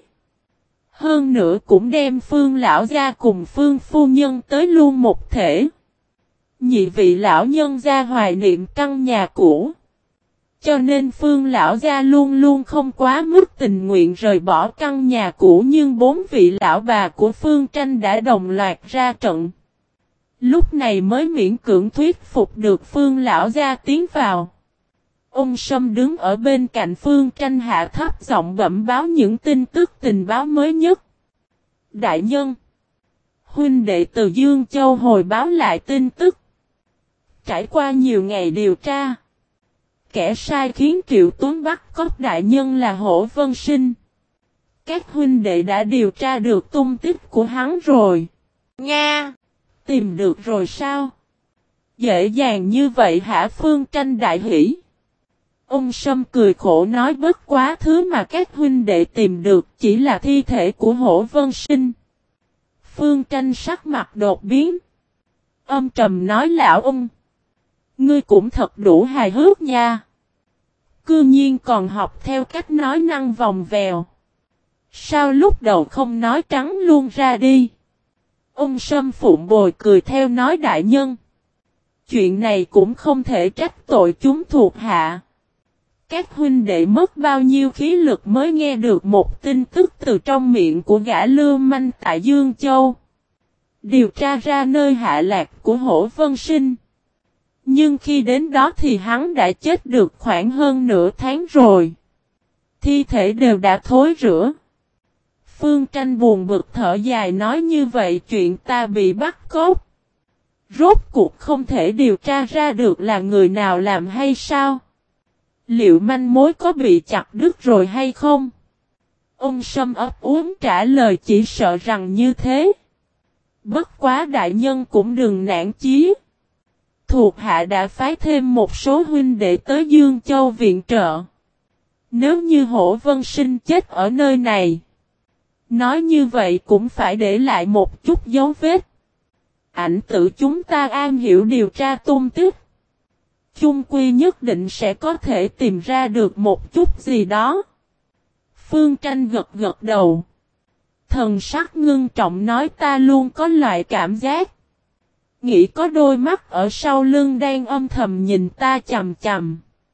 Hơn nữa cũng đem Phương lão gia cùng Phương phu nhân tới luôn một thể. Nhị vị lão nhân gia hoài niệm căn nhà cũ. Cho nên Phương lão gia luôn luôn không quá mức tình nguyện rời bỏ căn nhà cũ nhưng 4 vị lão bà của Phương Tranh đã đồng loạt ra trận. Lúc này mới miễn cưỡng thuyết phục được Phương lão gia tiến vào. Ông Sâm đứng ở bên cạnh Phương Tranh hạ thấp giọng bẩm báo những tin tức tình báo mới nhất. Đại nhân, huynh đệ từ Dương Châu hồi báo lại tin tức. Trải qua nhiều ngày điều tra, kẻ sai khiến Triệu Tuấn bắt cóc đại nhân là Hổ Vân Sinh. Các huynh đệ đã điều tra được tung tích của hắn rồi. Nga! Tìm được rồi sao? Dễ dàng như vậy hả? Phương Tranh đại hỉ. Ông Sâm cười khổ nói bất quá thứ mà các huynh đệ tìm được chỉ là thi thể của Hổ Vân Sinh. Phương Tranh sắc mặt đột biến. Âm trầm nói lão ông. Ngươi cũng thật đủ hài hước nha. Cư nhiên còn học theo cách nói năng vòng vèo. Sao lúc đầu không nói trắng luôn ra đi? Ông Sâm Phụng Bồi cười theo nói đại nhân. Chuyện này cũng không thể trách tội chúng thuộc hạ. Các huynh đệ mất bao nhiêu khí lực mới nghe được một tin tức từ trong miệng của gã lưu manh tại Dương Châu. Điều tra ra nơi hạ lạc của Hổ Vân Sinh. Nhưng khi đến đó thì hắn đã chết được khoảng hơn nửa tháng rồi. Thi thể đều đã thối rữa. Phương Tranh buồn bực thở dài nói như vậy chuyện ta bị bắt cóc. Rốt cuộc không thể điều tra ra được là người nào làm hay sao? Liệu manh mối có bị chặt đứt rồi hay không? Ông Sâm ấp úng trả lời chỉ sợ rằng như thế. Bất quá đại nhân cũng đừng nản chí. Thuộc hạ đã phái thêm một số huynh đệ tới Dương Châu viện trợ. Nếu như Hổ Vân Sinh chết ở nơi này. Nói như vậy cũng phải để lại một chút dấu vết. Ảnh tử chúng ta am hiểu điều tra tung tích. Chung quy nhất định sẽ có thể tìm ra được một chút gì đó. Phương Tranh gật gật đầu. Thần sắc ngưng trọng nói ta luôn có loại cảm giác. Nghĩ có đôi mắt ở sau lưng đang âm thầm nhìn ta chằm chằm.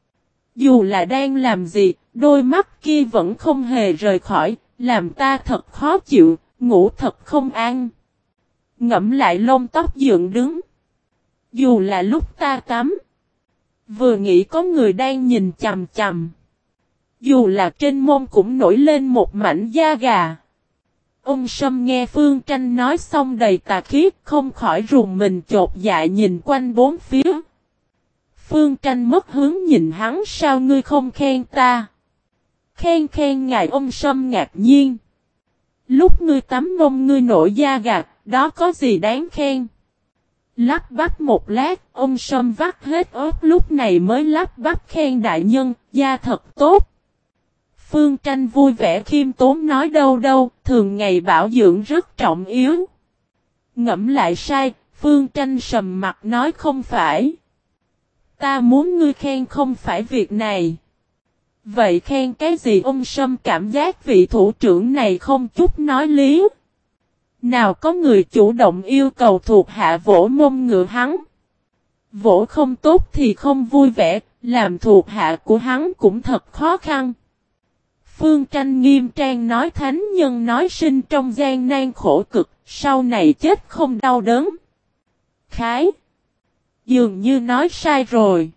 Dù là đang làm gì, đôi mắt kia vẫn không hề rời khỏi, làm ta thật khó chịu, ngủ thật không an. Ngẫm lại lông tóc dựng đứng. Dù là lúc ta tắm. Vừa nghĩ có người đang nhìn chằm chằm. Dù là trên mông cũng nổi lên một mảnh da gà. Ông Sâm nghe Phương Tranh nói xong đầy tà khí, không khỏi rùng mình chột dạ nhìn quanh bốn phía. Phương Tranh mất hướng nhìn hắn sao ngươi không khen ta. Khen ngài ông Sâm ngạc nhiên. Lúc ngươi tắm mông ngươi nổi da gà, đó có gì đáng khen. Lắp bắp một lát, ông Sâm vắt hết ớt lúc này mới lắp bắp khen đại nhân, da thật tốt. Phương Tranh vui vẻ khiêm tốn nói đâu, thường ngày bảo dưỡng rất trọng yếu. Ngẫm lại sai, Phương Tranh sầm mặt nói không phải. Ta muốn ngươi khen không phải việc này. Vậy khen cái gì ông Sâm cảm giác vị thủ trưởng này không chút nói lý. Nào có người chủ động yêu cầu thuộc hạ vỗ mông ngựa hắn. Vỗ không tốt thì không vui vẻ, làm thuộc hạ của hắn cũng thật khó khăn. Phương Tranh nghiêm trang nói thánh nhân nói sinh trong gian nan khổ cực, sau này chết không đau đớn. Khái. Dường như nói sai rồi.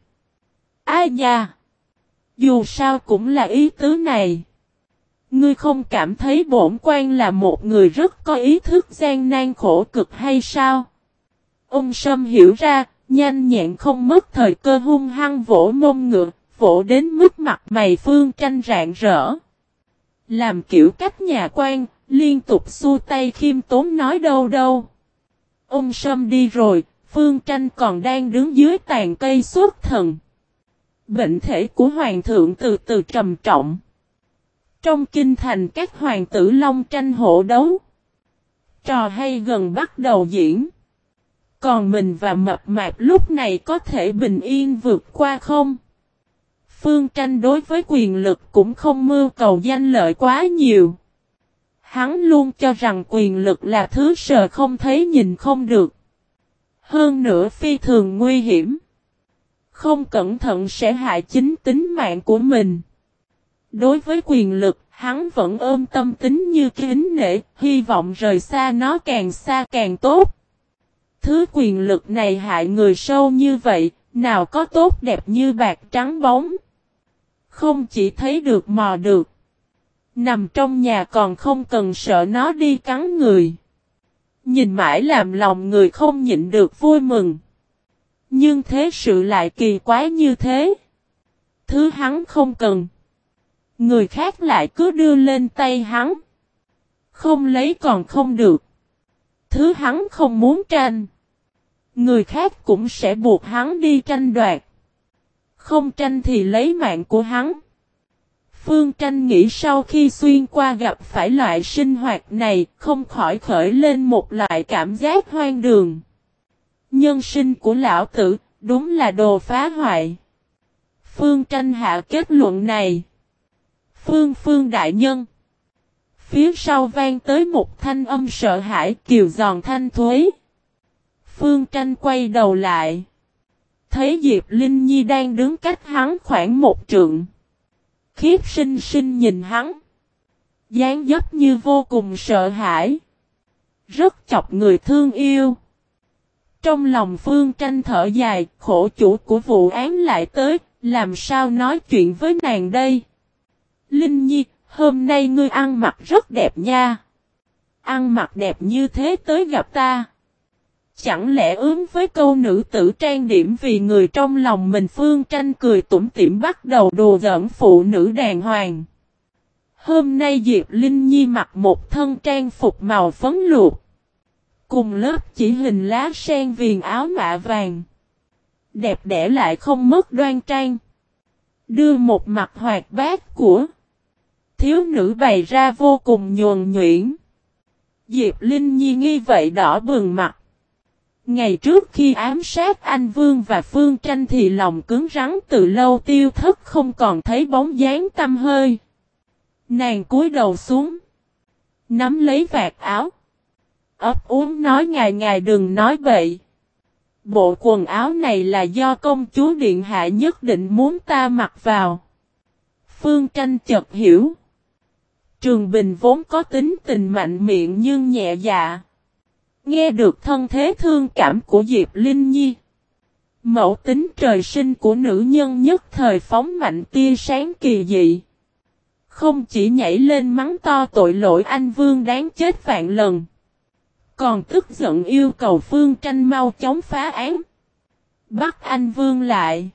Ai nha. Dù sao cũng là ý tứ này. Ngươi không cảm thấy bổn quan là một người rất có ý thức gian nan khổ cực hay sao? Ông Sâm hiểu ra, nhanh nhẹn không mất thời cơ hung hăng vỗ mông ngựa, vỗ đến mức mặt mày Phương Tranh rạng rỡ. Làm kiểu cách nhà quan, liên tục xua tay khiêm tốn nói đâu. Ông Sâm đi rồi, Phương Tranh còn đang đứng dưới tàn cây xuất thần. Bệnh thể của hoàng thượng từ từ trầm trọng. Trong kinh thành các hoàng tử long tranh hổ đấu. Trò hay gần bắt đầu diễn. Còn mình và mập mạp lúc này có thể bình yên vượt qua không? Phương Tranh đối với quyền lực cũng không mưu cầu danh lợi quá nhiều. Hắn luôn cho rằng quyền lực là thứ sờ không thấy nhìn không được. Hơn nữa phi thường nguy hiểm. Không cẩn thận sẽ hại chính tính mạng của mình. Đối với quyền lực, hắn vẫn ôm tâm tính như kính nể, hy vọng rời xa nó càng xa càng tốt. Thứ quyền lực này hại người sâu như vậy, nào có tốt đẹp như bạc trắng bóng. Không chỉ thấy được mò được. Nằm trong nhà còn không cần sợ nó đi cắn người. Nhìn mãi làm lòng người không nhịn được vui mừng. Nhưng thế sự lại kỳ quái như thế. Thứ hắn không cần. Người khác lại cứ đưa lên tay hắn. Không lấy còn không được. Thứ hắn không muốn tranh. Người khác cũng sẽ buộc hắn đi tranh đoạt. Không tranh thì lấy mạng của hắn. Phương Tranh nghĩ sau khi xuyên qua gặp phải loại sinh hoạt này, không khỏi khởi lên một loại cảm giác hoang đường. Nhân sinh của lão tử, đúng là đồ phá hoại. Phương Tranh hạ kết luận này. Phương đại nhân. Phía sau vang tới một thanh âm sợ hãi kiều giòn thanh thuế. Phương Tranh quay đầu lại. Thấy Diệp Linh Nhi đang đứng cách hắn khoảng một trượng. Khiếp sinh sinh nhìn hắn. Dáng dấp như vô cùng sợ hãi. Rất chọc người thương yêu. Trong lòng Phương Tranh thở dài, khổ chủ của vụ án lại tới, làm sao nói chuyện với nàng đây? Linh Nhi, hôm nay ngươi ăn mặc rất đẹp nha. Ăn mặc đẹp như thế tới gặp ta. Chẳng lẽ ứng với câu nữ tử trang điểm vì người trong lòng mình? Phương Tranh cười tủm tỉm bắt đầu đùa giỡn phụ nữ đàng hoàng. Hôm nay Diệp Linh Nhi mặc một thân trang phục màu phấn luộc. Cùng lớp chỉ hình lá sen viền áo mạ vàng. Đẹp đẽ lại không mất đoan trang. Đưa một mặt hoạt bát của thiếu nữ bày ra vô cùng nhuần nhuyễn. Diệp Linh Nhi nghi vậy đỏ bừng mặt. Ngày trước khi ám sát anh Vương và Phương Tranh thì lòng cứng rắn từ lâu tiêu thất không còn thấy bóng dáng tăm hơi. Nàng cúi đầu xuống. Nắm lấy vạt áo. Ấp úng nói ngài đừng nói bậy. Bộ quần áo này là do công chúa điện hạ nhất định muốn ta mặc vào. Phương Tranh chợt hiểu. Trường Bình vốn có tính tình mạnh miệng nhưng nhẹ dạ. Nghe được thân thế thương cảm của Diệp Linh Nhi. Mẫu tính trời sinh của nữ nhân nhất thời phóng mạnh tia sáng kỳ dị. Không chỉ nhảy lên mắng to tội lỗi anh Vương đáng chết vạn lần. Còn tức giận yêu cầu Phương Tranh mau chóng phá án. Bắt anh Vương lại.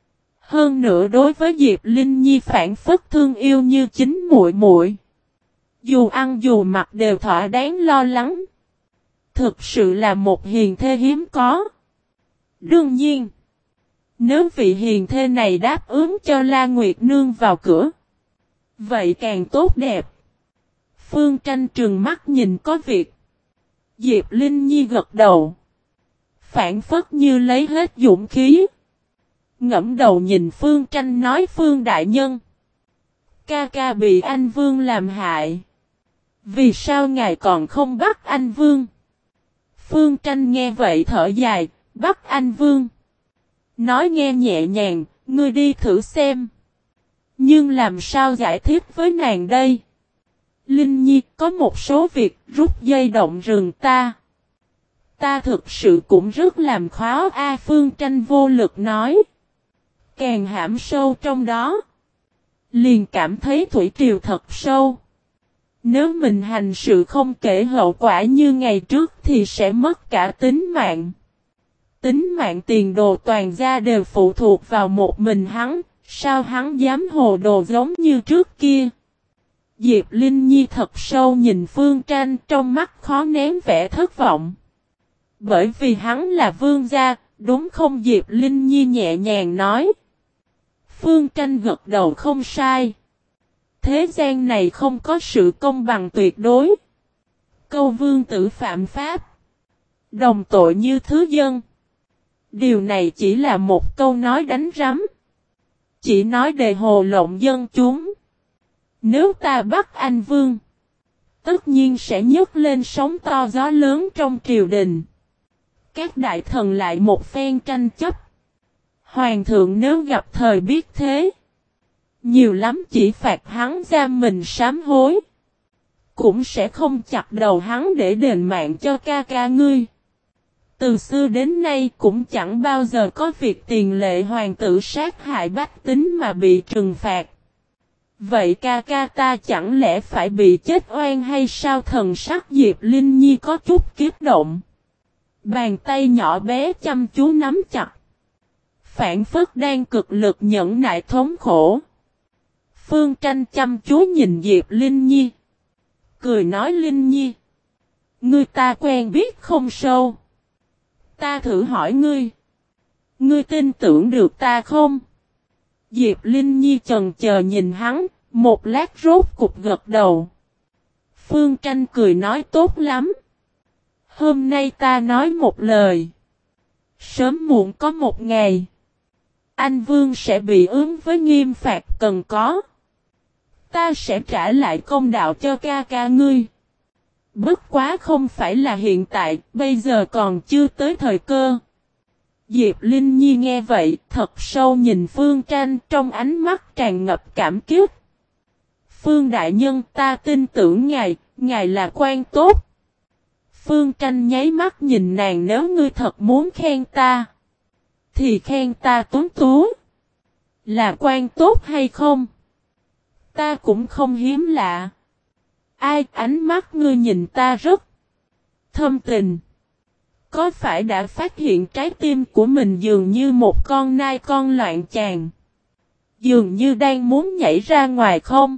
Hơn nữa đối với Diệp Linh Nhi phản phất thương yêu như chính muội muội. Dù ăn dù mặc đều thỏa đáng lo lắng. Thực sự là một hiền thê hiếm có. Đương nhiên. Nếu vị hiền thê này đáp ứng cho La Nguyệt Nương vào cửa. Vậy càng tốt đẹp. Phương Tranh trừng mắt nhìn có việc. Diệp Linh Nhi gật đầu. Phản phất như lấy hết dũng khí. Ngẫm đầu nhìn Phương Tranh nói Phương Đại Nhân. Ca ca bị anh Vương làm hại. Vì sao ngài còn không bắt anh Vương? Phương Tranh nghe vậy thở dài, bắt anh Vương. Nói nghe nhẹ nhàng, ngươi đi thử xem. Nhưng làm sao giải thích với nàng đây? Linh Nhi có một số việc rút dây động rừng ta. Ta thực sự cũng rất làm khó a. Phương Tranh vô lực nói. Càng hãm sâu trong đó. Liền cảm thấy thủy triều thật sâu. Nếu mình hành sự không kể hậu quả như ngày trước thì sẽ mất cả tính mạng. Tính mạng tiền đồ toàn gia đều phụ thuộc vào một mình hắn. Sao hắn dám hồ đồ giống như trước kia? Diệp Linh Nhi thật sâu nhìn Phương Tranh trong mắt khó nén vẻ thất vọng. Bởi vì hắn là vương gia, đúng không? Diệp Linh Nhi nhẹ nhàng nói. Phương Tranh gật đầu không sai. Thế gian này không có sự công bằng tuyệt đối. Câu vương tử phạm pháp. Đồng tội như thứ dân. Điều này chỉ là một câu nói đánh rắm. Chỉ nói để hồ lộng dân chúng. Nếu ta bắt anh Vương, tất nhiên sẽ nhấc lên sóng to gió lớn trong triều đình. Các đại thần lại một phen tranh chấp. Hoàng thượng nếu gặp thời biết thế, nhiều lắm chỉ phạt hắn giam mình sám hối. Cũng sẽ không chặt đầu hắn để đền mạng cho ca ca ngươi. Từ xưa đến nay cũng chẳng bao giờ có việc tiền lệ hoàng tử sát hại bách tính mà bị trừng phạt. Vậy ca ca ta chẳng lẽ phải bị chết oan hay sao? Thần sắc Diệp Linh Nhi có chút kiếp động. Bàn tay nhỏ bé chăm chú nắm chặt. Phản phất đang cực lực nhẫn nại thống khổ. Phương Tranh chăm chú nhìn Diệp Linh Nhi. Cười nói Linh Nhi. Ngươi ta quen biết không sâu. Ta thử hỏi ngươi. Ngươi tin tưởng được ta không? Diệp Linh Nhi chần chờ nhìn hắn, một lát rốt cục gật đầu. Phương Tranh cười nói tốt lắm. Hôm nay ta nói một lời. Sớm muộn có một ngày. Anh Vương sẽ bị ứng với nghiêm phạt cần có. Ta sẽ trả lại công đạo cho ca ca ngươi. Bất quá không phải là hiện tại, bây giờ còn chưa tới thời cơ. Diệp Linh Nhi nghe vậy, thật sâu nhìn Phương Tranh, trong ánh mắt tràn ngập cảm kích. Phương đại nhân, ta tin tưởng ngài là quan tốt. Phương Tranh nháy mắt nhìn nàng, nếu ngươi thật muốn khen ta, thì khen ta tuấn tú. Là quan tốt hay không? Ta cũng không hiếm lạ. Ai, ánh mắt ngươi nhìn ta rất thâm tình. Có phải đã phát hiện trái tim của mình dường như một con nai con loạn tràn, dường như đang muốn nhảy ra ngoài không?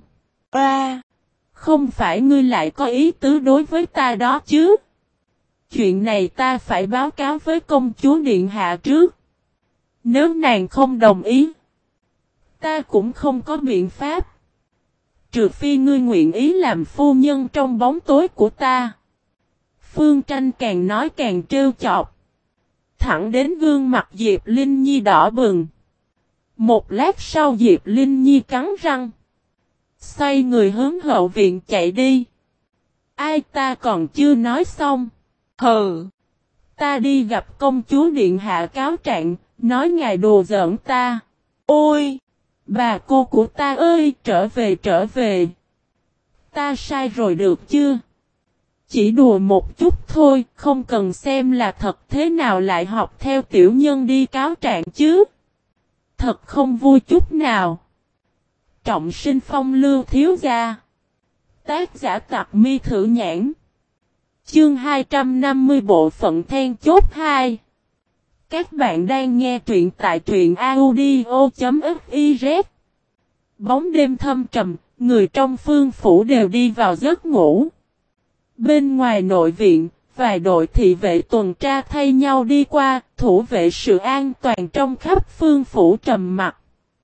Không phải ngươi lại có ý tứ đối với ta đó chứ? Chuyện này ta phải báo cáo với công chúa điện hạ trước. Nếu nàng không đồng ý, ta cũng không có biện pháp. Trừ phi ngươi nguyện ý làm phu nhân trong bóng tối của ta. Phương Tranh càng nói càng trêu chọc. Thẳng đến gương mặt Diệp Linh Nhi đỏ bừng. Một lát sau Diệp Linh Nhi cắn răng, xoay người hướng hậu viện chạy đi. Ai, ta còn chưa nói xong. Hừ. Ta đi gặp công chúa điện hạ cáo trạng, nói ngài đùa giỡn ta. Ôi! Bà cô của ta ơi, trở về. Ta sai rồi được chưa? Chỉ đùa một chút thôi, không cần xem là thật, thế nào lại học theo tiểu nhân đi cáo trạng chứ? Thật không vui chút nào. Trọng sinh phong lưu thiếu gia. Tác giả Tặc Mi Thử Nhãn. Chương 250 bộ phận then chốt 2. Các bạn đang nghe truyện tại truyện audio.fiz. Bóng đêm thâm trầm, người trong phương phủ đều đi vào giấc ngủ. Bên ngoài nội viện, vài đội thị vệ tuần tra thay nhau đi qua, thủ vệ sự an toàn trong khắp phương phủ trầm mặc.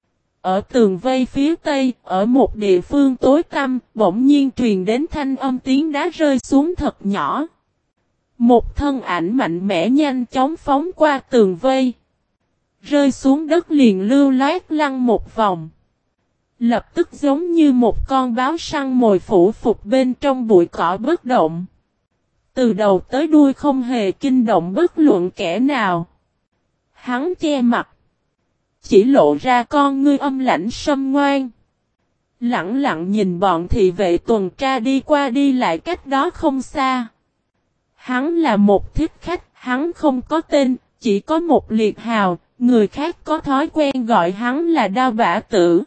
Ở tường vây phía tây, ở một địa phương tối tăm, bỗng nhiên truyền đến thanh âm tiếng đá rơi xuống thật nhỏ. Một thân ảnh mạnh mẽ nhanh chóng phóng qua tường vây, rơi xuống đất liền lưu loát lăn một vòng. Lập tức giống như một con báo săn mồi phủ phục bên trong bụi cỏ bất động. Từ đầu tới đuôi không hề kinh động bất luận kẻ nào. Hắn che mặt, chỉ lộ ra con ngươi âm lãnh sâm ngoan. Lặng lặng nhìn bọn thị vệ tuần tra đi qua đi lại cách đó không xa. Hắn là một thích khách, hắn không có tên, chỉ có một liệt hào, người khác có thói quen gọi hắn là Đao Bả Tử.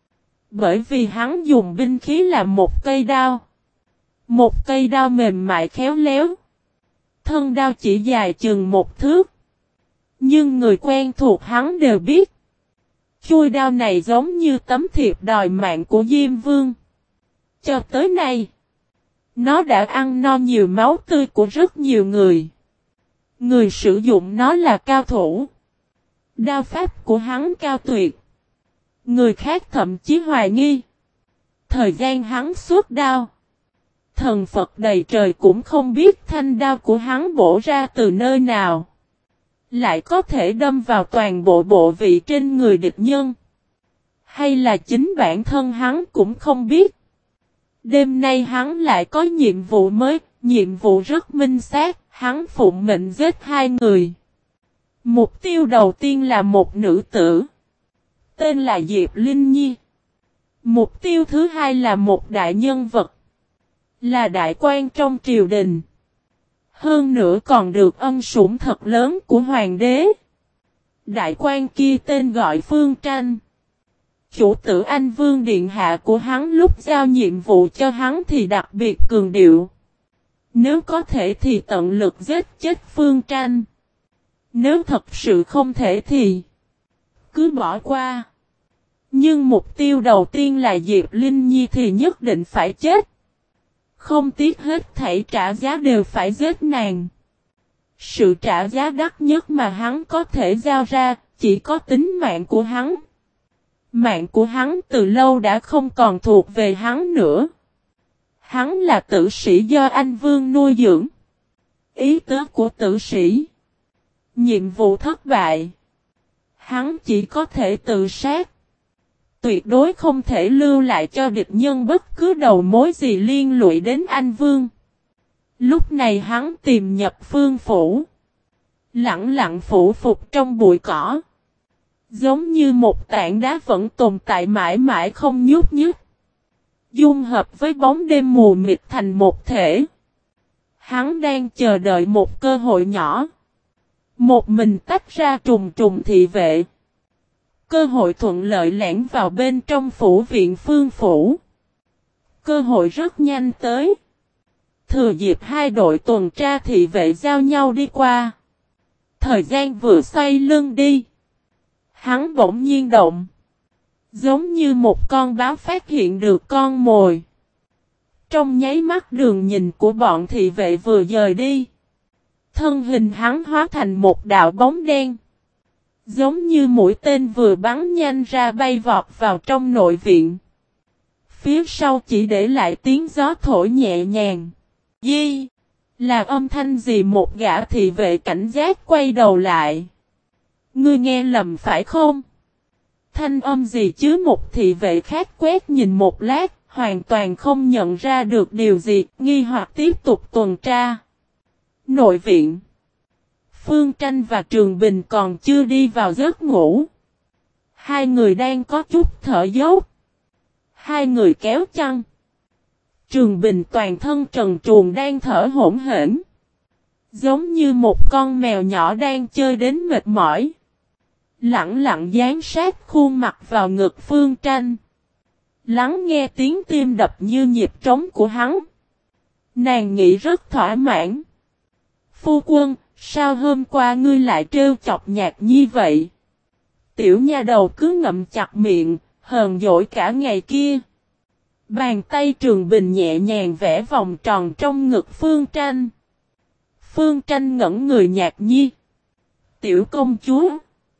Bởi vì hắn dùng binh khí là một cây đao. Một cây đao mềm mại khéo léo. Thân đao chỉ dài chừng một thước. Nhưng người quen thuộc hắn đều biết. Chuôi đao này giống như tấm thiệp đòi mạng của Diêm Vương. Cho tới nay, nó đã ăn no nhiều máu tươi của rất nhiều người. Người sử dụng nó là cao thủ. Đao pháp của hắn cao tuyệt. Người khác thậm chí hoài nghi. Thời gian hắn xuất đao, thần Phật đầy trời cũng không biết thanh đao của hắn bổ ra từ nơi nào. Lại có thể đâm vào toàn bộ bộ vị trên người địch nhân. Hay là chính bản thân hắn cũng không biết. Đêm nay hắn lại có nhiệm vụ mới, nhiệm vụ rất minh xác, hắn phụng mệnh giết hai người. Mục tiêu đầu tiên là một nữ tử, tên là Diệp Linh Nhi. Mục tiêu thứ hai là một đại nhân vật, là đại quan trong triều đình. Hơn nữa còn được ân sủng thật lớn của hoàng đế. Đại quan kia tên gọi Phương Tranh. Chủ tử Anh Vương điện hạ của hắn lúc giao nhiệm vụ cho hắn thì đặc biệt cường điệu. Nếu có thể thì tận lực giết chết Phương Tranh. Nếu thật sự không thể thì cứ bỏ qua. Nhưng mục tiêu đầu tiên là Diệp Linh Nhi thì nhất định phải chết. Không tiếc hết thảy trả giá đều phải giết nàng. Sự trả giá đắt nhất mà hắn có thể giao ra chỉ có tính mạng của hắn. Mạng của hắn từ lâu đã không còn thuộc về hắn nữa. Hắn là tử sĩ do Anh Vương nuôi dưỡng. Ý tứ của tử sĩ, nhiệm vụ thất bại, hắn chỉ có thể tự sát. tuyệt đối không thể lưu lại cho địch nhân bất cứ đầu mối gì liên lụy đến Anh Vương. Lúc này hắn tìm nhập Phương phủ. Lặng lặng phủ phục trong bụi cỏ. Giống như một tảng đá vẫn tồn tại mãi mãi không nhúc nhích. Dung hợp với bóng đêm mù mịt thành một thể. Hắn đang chờ đợi một cơ hội nhỏ. Một mình tách ra trùng trùng thị vệ. Cơ hội thuận lợi lẻn vào bên trong phủ viện Phương phủ. Cơ hội rất nhanh tới. Thừa dịp hai đội tuần tra thị vệ giao nhau đi qua. Thời gian vừa xoay lưng đi. Hắn bỗng nhiên động. Giống như một con báo phát hiện được con mồi. Trong nháy mắt đường nhìn của bọn thị vệ vừa dời đi. Thân hình hắn hóa thành một đạo bóng đen. Giống như mũi tên vừa bắn nhanh ra bay vọt vào trong nội viện. Phía sau chỉ để lại tiếng gió thổi nhẹ nhàng. Di! Là âm thanh gì? Một gã thị vệ cảnh giác quay đầu lại. Ngươi nghe lầm phải không? Thanh âm gì chứ? Một thị vệ khác quét nhìn một lát, hoàn toàn không nhận ra được điều gì, nghi hoặc tiếp tục tuần tra. Nội viện. Phương Tranh và Trường Bình còn chưa đi vào giấc ngủ. Hai người đang có chút thở dốc. Hai người kéo chăn. Trường Bình toàn thân trần truồng đang thở hổn hển. Giống như một con mèo nhỏ đang chơi đến mệt mỏi. Lặng lặng dán sát khuôn mặt vào ngực Phương Tranh. Lắng nghe tiếng tim đập như nhịp trống của hắn. Nàng nghĩ rất thỏa mãn. Phu quân, sao hôm qua ngươi lại trêu chọc Nhạc Nhi vậy? Tiểu nha đầu cứ ngậm chặt miệng, hờn dỗi cả ngày kia. Bàn tay Trường Bình nhẹ nhàng vẽ vòng tròn trong ngực Phương Tranh. Phương Tranh ngẩn người. Nhạc Nhi. Tiểu công chúa.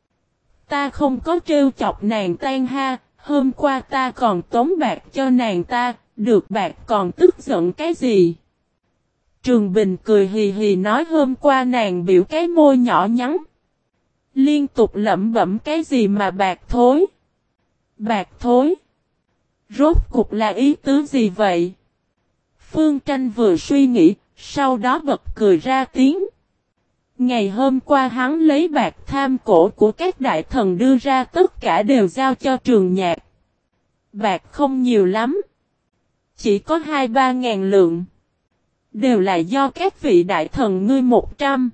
Ta không có trêu chọc nàng tan ha, hôm qua ta còn tống bạc cho nàng ta, được bạc còn tức giận cái gì? Trường Bình cười hì hì nói hôm qua nàng biểu cái môi nhỏ nhắn. Liên tục lẩm bẩm cái gì mà bạc thối. Bạc thối. Rốt cục là ý tứ gì vậy? Phương Tranh vừa suy nghĩ, sau đó bật cười ra tiếng. Ngày hôm qua hắn lấy bạc tham cổ của các đại thần đưa ra tất cả đều giao cho Trường Nhạc. Bạc không nhiều lắm. Chỉ có 2-3 ngàn lượng. Đều là do các vị đại thần ngươi 100.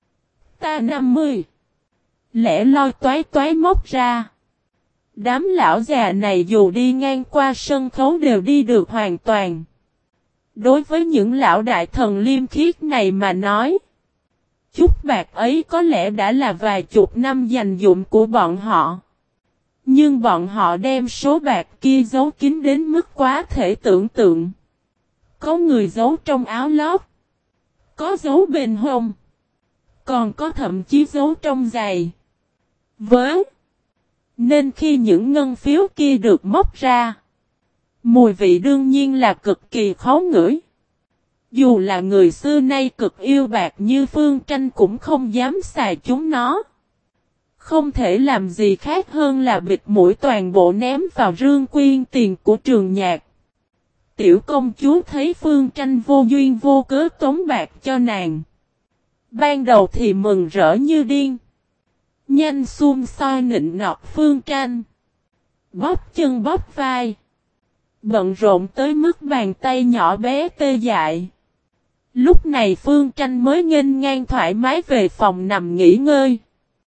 Ta 50. Lẽ loi toái toái móc ra. Đám lão già này dù đi ngang qua sân khấu đều đi được hoàn toàn. Đối với những lão đại thần liêm khiết này mà nói. Chút bạc ấy có lẽ đã là vài chục năm dành dụm của bọn họ. Nhưng bọn họ đem số bạc kia giấu kín đến mức quá thể tưởng tượng. Có người giấu trong áo lót. Có giấu bên hông. Còn có thậm chí giấu trong giày. Với. Nên khi những ngân phiếu kia được móc ra. Mùi vị đương nhiên là cực kỳ khó ngửi. Dù là người xưa nay cực yêu bạc như Phương Tranh cũng không dám xài chúng nó. Không thể làm gì khác hơn là bịt mũi toàn bộ ném vào rương quyên tiền của Trường Nhạc. Tiểu công chúa thấy Phương Tranh vô duyên vô cớ tống bạc cho nàng. Ban đầu thì mừng rỡ như điên. Nhanh xung soi nịnh nọt Phương Tranh. Bóp chân bóp vai. Bận rộn tới mức bàn tay nhỏ bé tê dại. Lúc này Phương Tranh mới nghênh ngang thoải mái về phòng nằm nghỉ ngơi.